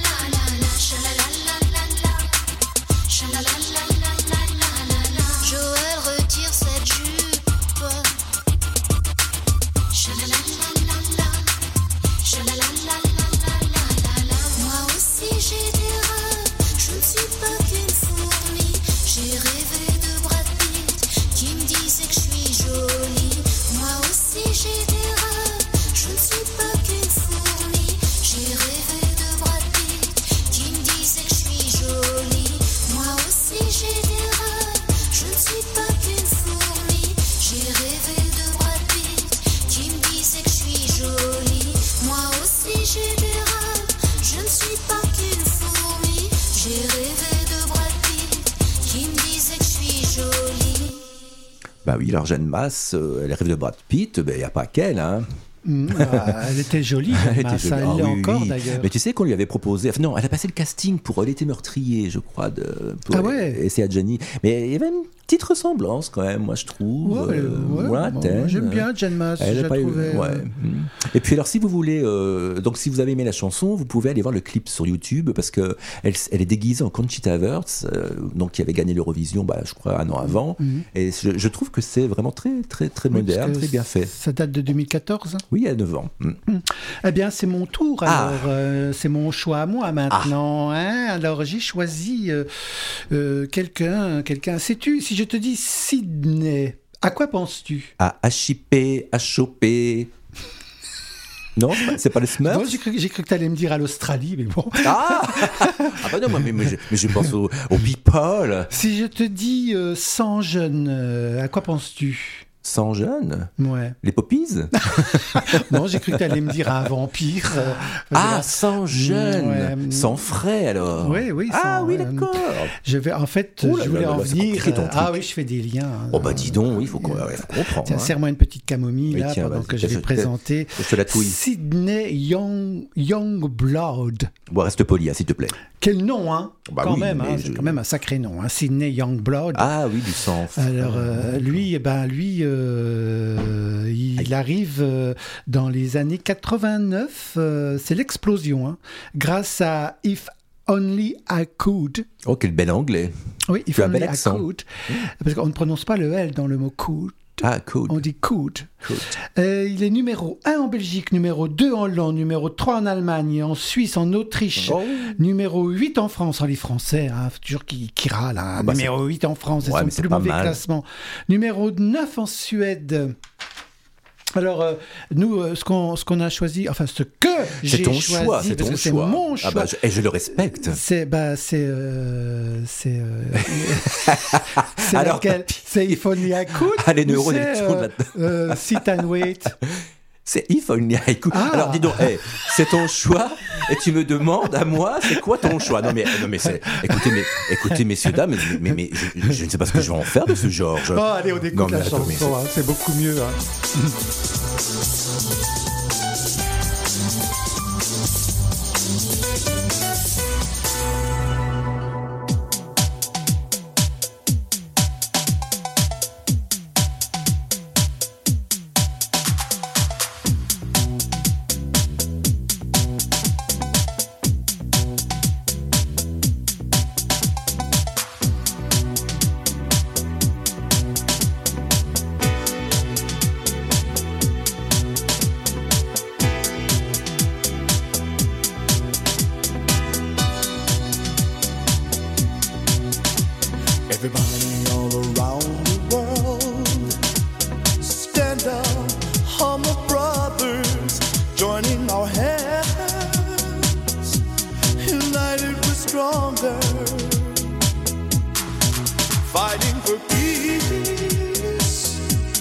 chalalalala. Joël retire cette jupe. Moi aussi j'ai des rêves, je ne suis pas qu'une fourmi. J'ai rêvé de Brad Pitt qui me disait que je suis jolie. Moi aussi j'ai des rêves, je ne suis pas qu'une fourmi. J'ai rêvé de Brad Pitt qui me disait que je suis jolie. Moi aussi j'ai des rêves, je ne suis pas qu'une fourmi. J'ai rêvé de Brad Pitt qui me disait que je suis jolie. Moi aussi j'ai des rêves, je ne suis pas qu'une fourmi. J'ai rêvé de Brad Pitt qui me disait que je suis jolie. Bah oui, alors Jeanne Masse, euh, elle rêve de Brad Pitt, il ben, n'y a pas qu'elle, hein. Mm, ah, elle était jolie, Elle Jeanne était Masse, jolie. elle Ah l'est oui, encore oui. d'ailleurs. Mais tu sais qu'on lui avait proposé. Enfin, non, elle a passé le casting pour L'été meurtrier, je crois. De, pour Ah ouais. Et c'est à Johnny. Mais il y avait une petite ressemblance quand même, moi je trouve. Ouais, euh, ouais, lointaine. bon, j'aime bien Jeanne Masse, Elle je a la pas eu- trouvais, ouais. euh, Mm. Et puis alors, si vous voulez, euh, donc si vous avez aimé la chanson, vous pouvez aller voir le clip sur YouTube parce que elle, elle est déguisée en Conchita Wurst, euh, donc qui avait gagné l'Eurovision, bah, je crois un an avant. Mhm. Et je, je trouve que c'est vraiment très, très, très Oui, parce moderne, que très bien fait. Ça date de deux mille quatorze. Oui, il y a neuf ans. Mm. Eh bien, c'est mon tour. Ah. Alors, euh, c'est mon choix à moi maintenant. Hein. Alors, j'ai choisi euh, euh, quelqu'un. Quelqu'un. Sais-tu, si je te dis Sydney, à quoi penses-tu? À H I P, H O P. Non, c'est pas- c'est pas le Smurf. Bon, j'ai cru, j'ai cru que tu allais me dire à l'Australie, mais bon. Ah, ah bah non, moi, mais, mais, je, mais je pense aux au people. Si je te dis euh, cent jeunes, euh, à quoi penses-tu? Sans jeunes. Ouais. Les poppies. Non, j'ai cru que tu allais me dire un vampire. euh, Ah, voilà. sans jeunes. Ouais. Sans frais alors. Oui, oui. Ah sans, oui, euh, d'accord. Je vais, en fait, Oh là je voulais là là en là, c'est venir. compliqué, ton Ah truc. oui, je fais des liens. Oh bah dis donc, il faut, qu'on- ouais, faut comprendre. Tiens, hein. serre-moi une petite camomille Oui, là tiens, pendant vas-y, que je vais je- présenter je te la touille. Sydney Young, Youngblood. Bon, reste poli, hein, s'il te plaît. Quel nom, hein Bah Quand oui, même, mais hein, je- c'est quand même un sacré nom, hein, Sydney Youngblood. Ah oui, du sang. Alors euh, lui, eh ben lui, euh, il arrive euh, dans les années quatre-vingt-neuf. euh, c'est l'explosion, hein, grâce à If Only I Could. Oh, quel bel anglais. Oui, If Tu as un Only bel I accent. Could, parce qu'on ne prononce pas le L dans le mot could. Ah, cool. On dit could. Cool. Euh, il est numéro un en Belgique, numéro deux en Hollande, numéro trois en Allemagne, en Suisse, en Autriche, Oh. numéro huit en France. Oh, les Français, hein, faut toujours qui, qui râlent. Hein. Ah bah, numéro huit en France, c'est Ouais, son mais c'est plus pas mauvais mal. classement. Numéro neuf en Suède. Alors, euh, nous, euh, ce qu'on ce qu'on a choisi, enfin, ce que C'est j'ai ton choisi, choix, c'est parce ton que c'est choix. mon choix. Ah bah, je, et je le respecte. C'est bah c'est euh, c'est euh, c'est Alors, laquelle c'est If Only I Could. Ah, les ou neurones, c'est, ils tournent euh, là-dedans. euh, Sit and Wait. C'est If Only I Could. Ah. Alors dis donc, hey, c'est ton choix et tu me demandes à moi, c'est quoi ton choix? Non mais, non mais c'est, écoutez, mais, écoutez messieurs dames, mais, mais, mais je, je ne sais pas ce que je vais en faire de ce Georges. Oh, allez, on écoute Non, mais la attends, mais chanson, hein, c'est beaucoup mieux. Hein. joining our hands, united we're stronger, fighting for peace,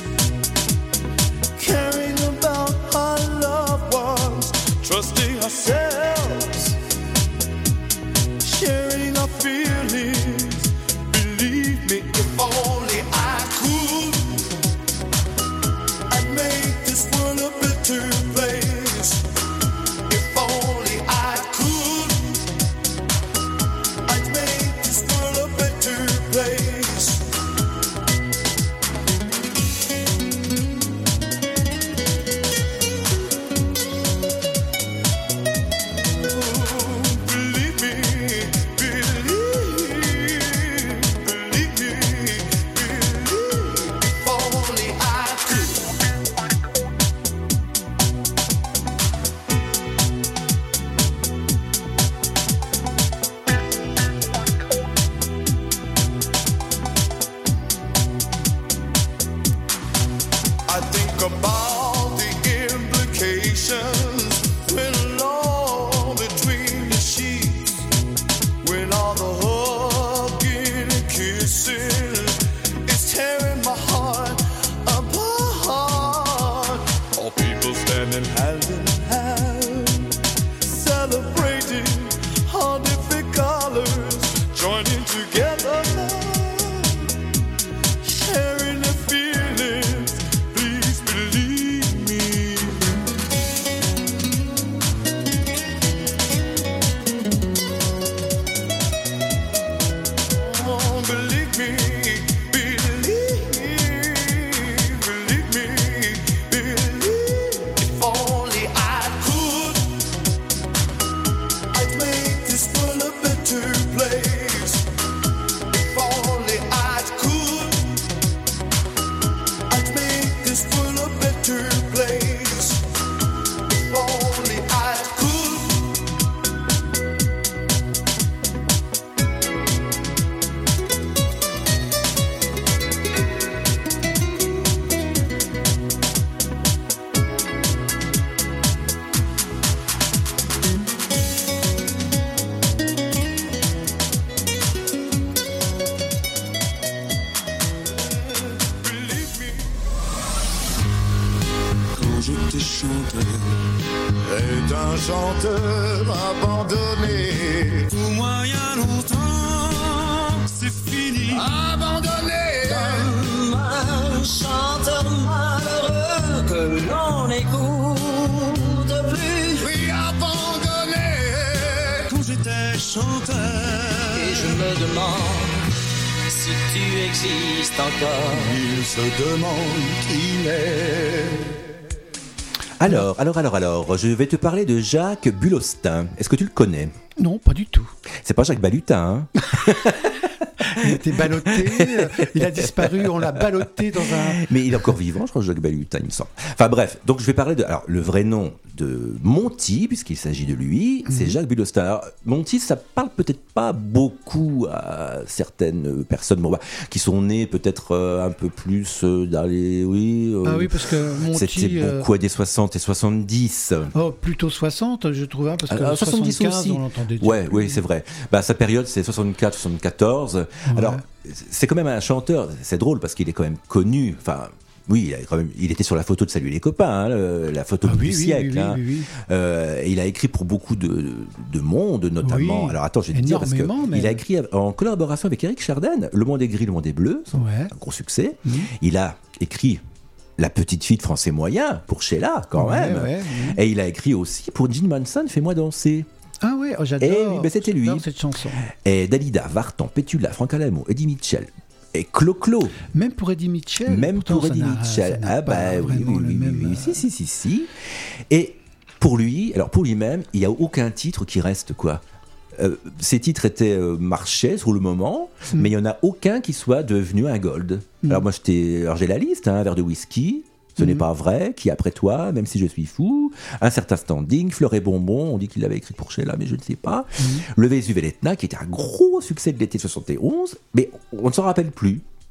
caring about our loved ones, trusting ourselves, sharing our feelings. Believe me, if only I could, I'd make this world a better place. If only I could, I'd make this world a better place. Believe me, believe, believe me, believe. If only I could. I think about the implications when alone between the sheets, when all the hugging and kissing is tearing my heart apart. All people standing hand in hand, celebrating all different colors, joining together, sharing their feelings. Please believe me. Oh, believe me, believe, believe me, believe. If only I could, I'd make this world a better place. If only I could, I'd make this world a better place. If only I could. Quand j'étais chanteur, Est un chanteur abandonné. pour moi il y a longtemps, c'est fini. Abandonné. Comme un chanteur malheureux que l'on n'écoute plus. Oui, abandonné. Quand j'étais chanteur, Et je me demande si tu existes encore. Il se demande qui est. Alors, alors, alors, alors, je vais te parler de Jacques Bulostin. Est-ce que tu le connais? Non, pas du tout. C'est pas Jacques Balutin, hein? Il était ballotté, euh, il a disparu, on l'a ballotté dans un... Mais il est encore vivant, je crois, Jacques Balutin, il me semble. Enfin bref, donc je vais parler de... Alors, le vrai nom de Monty, puisqu'il s'agit de lui, c'est Jacques Bulostin. Alors, Monty, ça parle peut-être pas beaucoup à certaines personnes bon, bah, qui sont nées peut-être euh, un peu plus euh, dans les... Oui, euh, Ah oui, parce que Monty... c'était euh, beaucoup à des soixante et soixante-dix. Oh, plutôt soixante, je trouvais, parce que Ah, soixante-dix soixante-quinze, aussi. on l'entendait dire. Ouais, oui, c'est vrai. Bah, sa période, c'est soixante-quatre soixante-quatorze. Alors, c'est quand même un chanteur, c'est drôle parce qu'il est quand même connu. Enfin, oui, il, a quand même, il était sur la photo de Salut les copains, hein, le- la photo Ah du oui, oui, siècle. oui, oui, hein. oui, oui. Euh, et il a écrit pour beaucoup de, de monde, notamment. Oui, Alors, attends, je vais te dire, parce que énormément, mais- il a écrit en collaboration avec Éric Chardin, Le Monde est gris, le monde est bleu, c'est Ouais. un gros succès. Mhm. Il a écrit La petite fille de français moyen pour Sheila, quand Ouais, même. ouais, mhm. Et il a écrit aussi pour Jim Manson, Fais-moi danser. Ah oui, oh, j'adore. Eh oui, ben c'était lui. J'adore cette chanson. Et Dalida, Vartan, Pétula, Franck Alamo, Eddie Mitchell et Clo-Clo. Même pour Eddie Mitchell. Même pourtant, pour ça Eddie n'a- Mitchell. ça n'a Ah pas bah oui, oui, vraiment le oui, même, oui, oui. euh, Si, si, si, si. Et pour lui, alors pour lui-même, il n'y a aucun titre qui reste quoi. Euh, ces titres étaient euh, marchaient sur le moment, Mm. mais il n'y en a aucun qui soit devenu un gold. Mm. Alors moi, j'étais, alors j'ai la liste, hein, un verre de whisky. Ce n'est Mhm. pas vrai, qui après toi, même si je suis fou, un certain standing, Fleur et Bonbon, on dit qu'il l'avait écrit pour Sheila, mais je ne sais pas. Le Vésuve et l'Etna, qui était un gros succès de l'été soixante et onze, mais on ne s'en rappelle plus.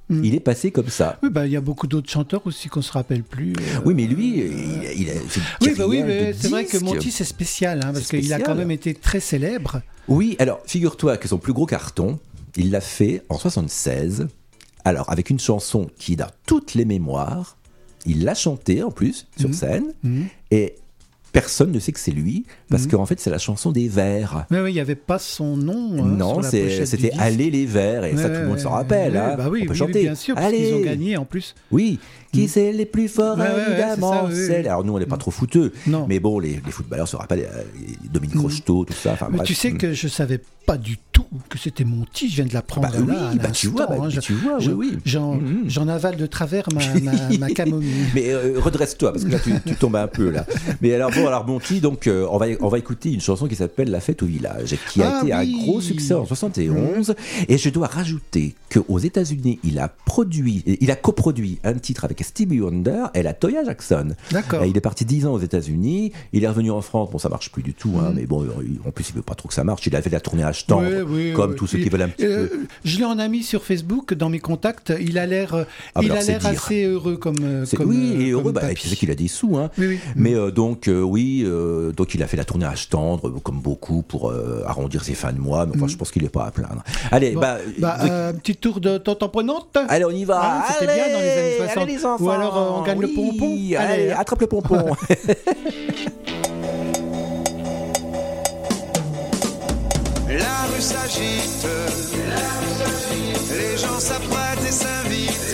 Mm. Il est passé comme ça. Oui, bah, il y a beaucoup d'autres chanteurs aussi qu'on se rappelle plus. euh. Oui, mais lui, il, il a fait une Oui, bah oui, carrière mais de c'est vrai que disque. Monty, c'est spécial, hein, parce C'est qu'il a spécial. quand même été très célèbre. Oui, alors figure-toi que son plus gros carton, il l'a fait en soixante-seize. Alors, avec une chanson qui est dans toutes les mémoires. Il l'a chantée en plus sur Mhm. scène. Mhm. Et personne ne sait que c'est lui, parce Mhm. qu'en fait, c'est la chanson des Vers. Mais oui, il n'y avait pas son nom. hein, Non, sur la c'est- pochette du c'était disque. Aller les Vers, et Ouais, ça, tout le monde ouais, s'en rappelle. ouais, hein. bah oui, On peut oui, chanter. bien sûr, parce Allez. qu'ils ont gagné en plus. Oui, qui Mm. c'est les plus forts, Ouais, ouais, ouais, évidemment. c'est ça, oui, c'est- oui. Alors nous, on n'est pas trop fouteux, Non. mais bon, les, les footballeurs se rappellent, euh, Dominique Mm. Rocheteau, tout ça. Enfin, Mais bref. tu sais Mm. que je savais pas du tout que c'était Monty. Je viens de l'apprendre Bah là. oui, à bah tu l'instant, vois, bah, hein. mais Je- tu vois, je- oui, oui. J'en, Mhm. j'en avale de travers ma, ma, ma camomille. Mais euh, redresse-toi, parce que là, tu, tu tombes un peu, là. Mais alors, bon, alors, Monty, donc, euh, on, va, on va écouter une chanson qui s'appelle La fête au village, qui a Ah été oui. un gros succès en soixante et onze. Et je dois rajouter qu'aux États-Unis, il a produit, il a coproduit un titre avec Stevie Wonder et la Toya Jackson. D'accord. Et il est parti dix ans aux États-Unis, il est revenu en France, bon, ça marche plus du tout, hein, Mhm. mais bon, il- en plus, il veut pas trop que ça marche. Il a fait la tournée à Tendre, Oui, oui, comme oui. tous ceux Il- qui veulent un petit euh, peu. Je l'ai en ami sur Facebook, dans mes contacts. Il a l'air, euh, Ah, bah il alors, a c'est l'air dire. assez heureux comme. euh, C'est- comme oui, euh, et heureux, comme bah, et papy. puis c'est qu'il a des sous, hein. Oui, oui. Mais euh, donc, euh, oui, euh, donc il a fait la tournée à Tendre, euh, comme beaucoup, pour euh, arrondir ses fins de mois. Mais enfin, Mhm. je pense qu'il n'est pas à plaindre. Allez, Bon, bah, bah, de- euh, un petit tour de temps prenante. allez, on y va. Hein, c'était allez, bien dans les années soixante. allez, les enfants. Ou alors, euh, on gagne le Oui, pompon. Allez, Allez. attrape le pompon. La rue s'agite, les gens s'apprêtent et s'invitent,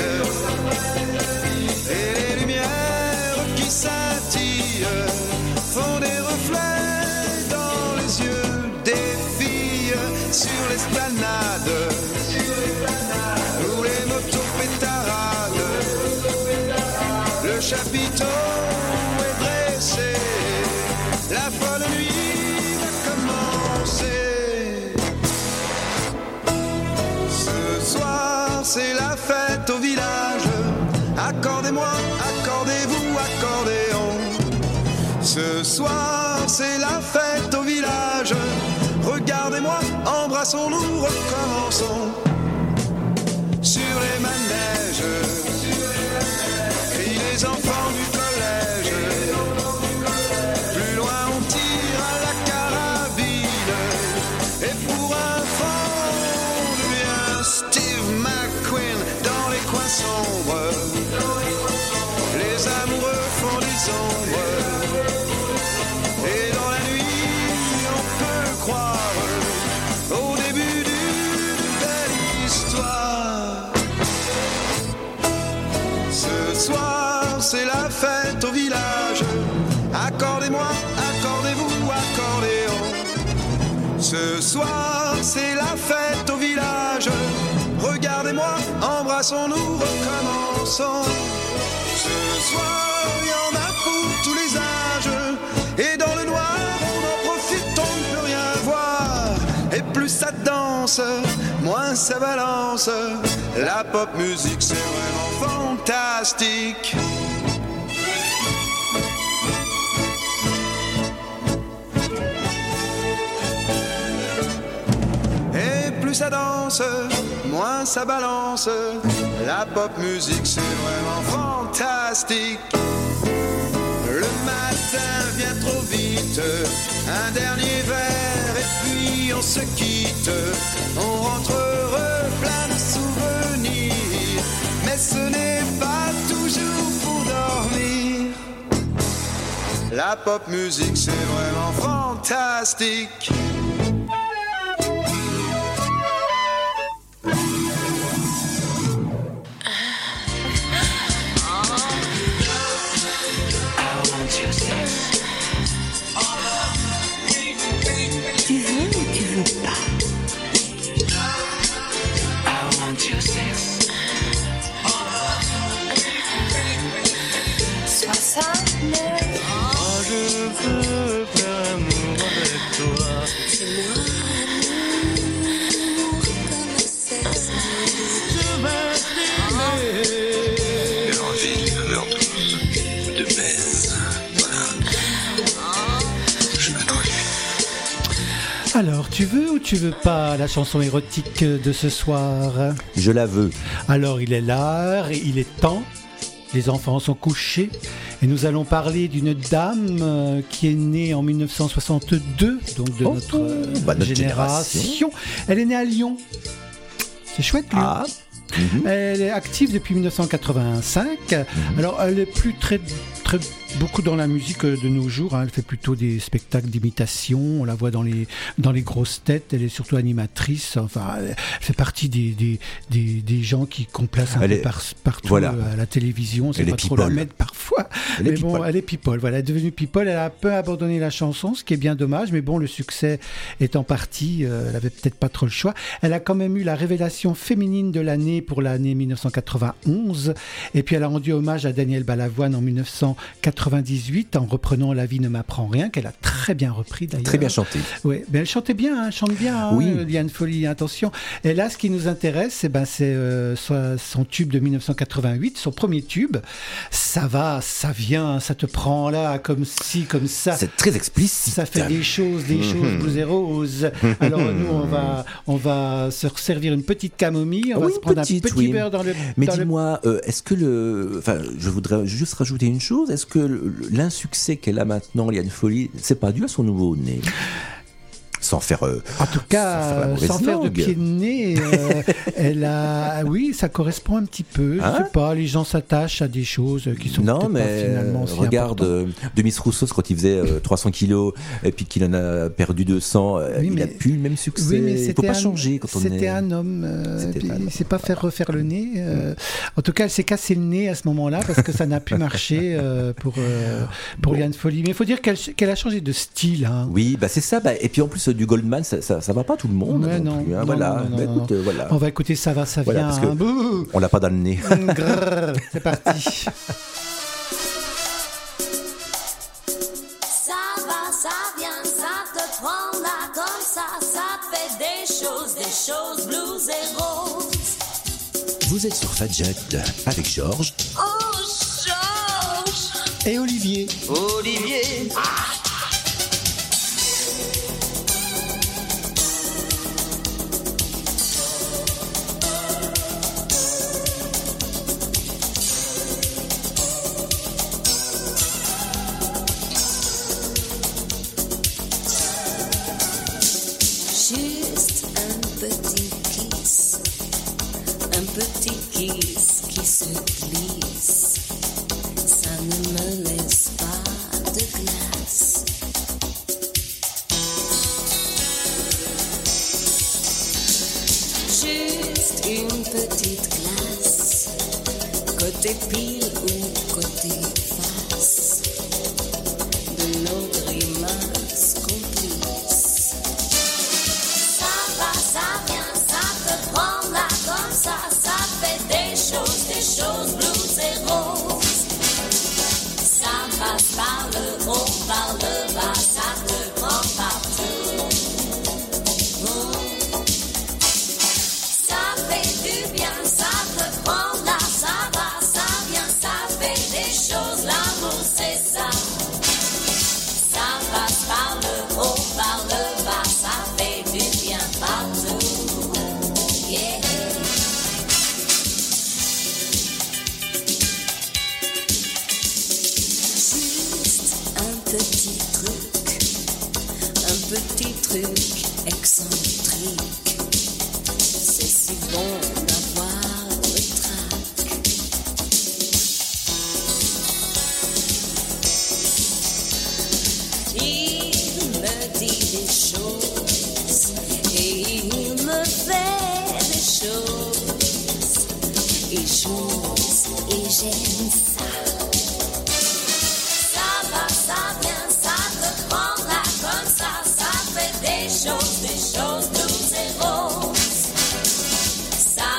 et les lumières qui scintillent font des reflets dans les yeux des filles sur l'esplanade, où les motos pétaradent, le chapiteau est dressé, la folle nuit va commencer. Ce soir, c'est la fête au village. Accordez-moi, accordez-vous, accordéon. Ce soir, c'est la fête au village. Regardez-moi, embrassons-nous, recommençons. Sur les manèges, crient les enfants du collège. Plus loin, on tire à la carabine. Et pour un franc, on devient Steve McQueen dans les coins sombres. Les amoureux font des ombres. Et dans la nuit, on peut croire au début d'une belle histoire. Ce soir, c'est la fête au village. Accordez-moi, accordez-vous, accordéon. Ce soir, c'est la fête au village. Regardez-moi, embrassons-nous, recommençons. Ce soir, il y en a pour tous les âges. Et dans le noir, on en profite, on ne peut rien voir. Et plus ça danse, moins ça balance. La pop musique, c'est vraiment fantastique. Et plus ça danse, moins ça balance. La pop musique, c'est vraiment fantastique. Le matin vient trop vite, un dernier verre et puis on se quitte. On rentre heureux, plein de souvenirs, mais ce n'est pas toujours pour dormir. La pop musique, c'est vraiment fantastique. Tu veux ou tu veux pas? soixante-neuf. Moi je veux faire amour avec toi. Alors, tu veux ou tu veux pas la chanson érotique de ce soir? Je la veux. Alors, il est l'heure, il est temps. Les enfants sont couchés et nous allons parler d'une dame euh, qui est née en mille neuf cent soixante-deux, donc de Oh, notre, euh, bah, notre génération. génération. Elle est née à Lyon. C'est chouette, Lyon. Ah. Mhm. Elle est active depuis mille neuf cent quatre-vingt-cinq. Mhm. Alors, elle est plus très, très beaucoup dans la musique euh, de nos jours. hein. Elle fait plutôt des spectacles d'imitation. On la voit dans les dans les grosses têtes. Elle est surtout animatrice. Enfin, elle fait partie des des, des, des gens qui qu'on place un Elle peu est- par, partout voilà. euh, à la télévision. C'est Elle est pas trop la people. mettre parfois. Elle est mais bon, people. elle est people. Voilà, elle est devenue people. Elle a un peu abandonné la chanson, ce qui est bien dommage. Mais bon, le succès est en partie. euh, elle avait peut-être pas trop le choix. Elle a quand même eu la révélation féminine de l'année pour l'année mille neuf cent quatre-vingt-onze. Et puis elle a rendu hommage à Daniel Balavoine en mille neuf cent quatre-vingt-dix-huit en reprenant La vie ne m'apprend rien, qu'elle a très bien repris d'ailleurs. Très bien chanté. Oui, mais elle chantait bien, hein, elle chante bien, hein, Oui. euh, Liane Folly, attention. Et là, ce qui nous intéresse, eh ben, c'est euh, son son tube de mille neuf cent quatre-vingt-huit, son premier tube. Ça va, ça vient, ça te prend là, comme ci, comme ça. C'est très explicite. Ça fait des choses, des choses blues et roses. Alors nous, on va, on va se servir une petite camomille, on va Oui, se prendre petite, un petit oui. beurre dans le... Mais dans le- dis-moi, euh, est-ce que le. Enfin, je voudrais juste rajouter une chose. Est-ce que le- l'insuccès qu'elle a maintenant, Liane Folly, c'est pas dû à son nouveau-né? Sans faire. euh, En tout Sans faire la cas, mauvaise sans faire de langue. pied de nez, euh, elle a, oui, ça correspond un petit peu. Je Hein sais pas, les gens s'attachent à des choses qui sont Non, peut-être mais pas finalement si regarde importantes. euh, Demis Roussos quand il faisait euh, trois cents kilos et puis qu'il en a perdu deux cents, euh, Oui, il a mais- plus le même succès. Oui, mais il faut c'était pas un, changer quand on est. c'était un homme. euh, C'était puis un homme. il sait pas faire refaire le nez. euh. En tout cas, elle s'est cassé le nez à ce moment-là parce que ça n'a plus marché euh, pour euh, pour Bon. Liane Folly. Mais il faut dire qu'elle qu'elle a changé de style. Hein. Oui, bah c'est ça. Bah, et puis en plus euh, du Goldman, ça, ça, ça va pas tout le monde Ouais, non, non, plus. hein, non, voilà. non, non, Bah, non, écoute, euh, voilà. On va écouter ça va, ça Voilà, vient. parce que- hein. Bouh. On l'a pas dans le nez. Grrr, c'est parti. Ça va, ça vient, ça te prend là comme ça, ça fait des choses, des choses blues et roses. Vous êtes sur Fadjet avec Georges. Oh, Georges! Et Olivier. Olivier, Juste un petit kiss, un petit kiss qui se glisse. Ça ne me laisse pas de glace. Juste une petite glace, côté pile ou côté face, de nos grimaces complices. Ça va, ça vient, ça te prend là comme ça, ça fait des choses, des choses blues et roses. Ça passe par le haut, par le bas, ça te prend partout. Mm. Ça fait du bien, ça te prend là, ça va, ça vient, ça fait des choses, l'amour c'est ça. Ça passe par le haut, par le bas, ça fait du bien partout. Yeah. Juste un petit truc, un petit truc excentrique. C'est si bon d'avoir le trac. Il me dit des choses et il me fait des choses et choses et j'aime ça. Ça va, ça vient, ça te prend là comme ça, ça fait des choses, des choses blues et roses. Ça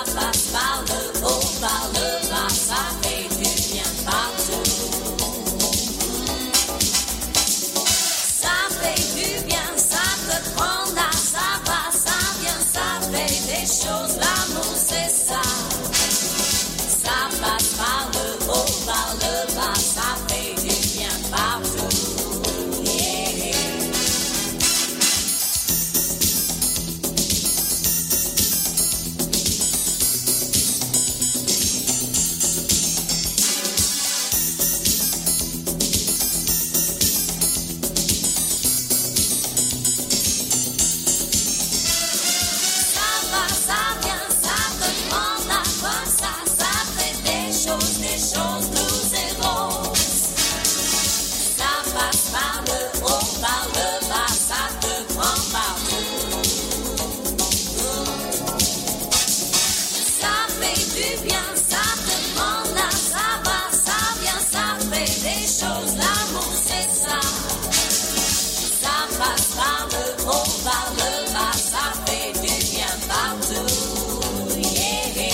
des choses, l'amour c'est ça. Ça passe par le haut, par le bas, ça fait du bien partout. Yeah.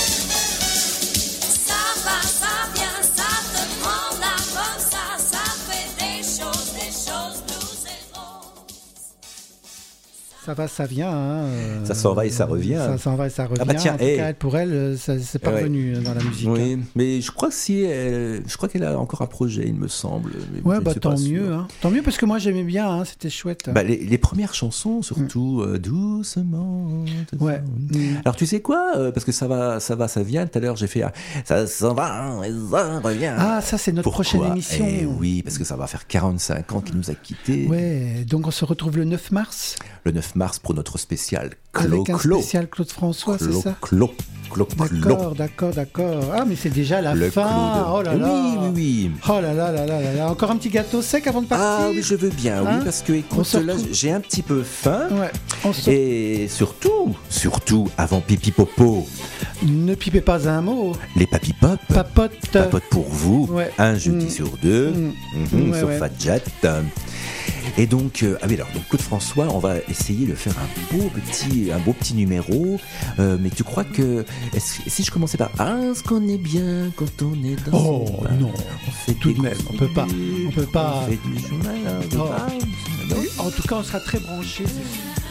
Ça va, ça vient, ça te prend la bonne, ça, ça fait des choses, des choses douces et roses. Ça va, ça vient. Hein, euh, Ça s'en va et ça revient. Ça s'en va et ça revient. Ah bah tiens, en tout hey. cas, elle, pour elle, euh, ça, c'est pas Ouais. revenu dans la musique. Oui, mais je crois que si elle, je crois qu'elle a encore un projet, il me semble. mais Ouais, je ne bah suis tant pas sûr. mieux. Hein. Tant mieux parce que moi j'aimais bien, hein, c'était chouette. Bah, les, les premières chansons, surtout, euh, doucement. doucement. Ouais. Mm. Alors tu sais quoi, euh, parce que ça va, ça va, ça vient. Tout à l'heure, j'ai fait, ah, ça s'en va et ça revient. Ah, ça c'est notre Pourquoi prochaine émission. Eh oui, parce que ça va faire quarante-cinq ans qu'il nous a quittés. Ouais, donc on se retrouve le neuf mars Le neuf mars pour notre spécial Clo avec un Clo. spécial Claude François, c'est Clo ça? Clo. Clo Clo. D'accord, d'accord, d'accord. Ah, mais c'est déjà la Le fin. clou de- Oh là là. Oui, oui, oui. Oh là là là là là là. Encore un petit gâteau sec avant de partir. Ah oui, je veux bien, Hein oui, parce que On écoute, se là, retrouve. j'ai un petit peu faim. Ouais. On se... Et surtout, surtout, avant pipi popo, Ne pipez pas un mot. les papy pop. Papote. Papote pour vous, Ouais. un jeudi Mm. sur deux, Mm. mhm, Ouais, sur ouais. Fadjet. Et donc, euh, ah oui, alors, donc Claude François, on va essayer de faire un beau petit, un beau petit numéro. Euh, mais tu crois que, est-ce- si je commençais par, ah, est-ce qu'on est bien quand on est dans Oh son bain, non. on fait Tout des de même, on peut pas, on peut pas. on fait du journal, hein, on peut Non. pas, non. En tout cas, on sera très branchés, c'est sûr.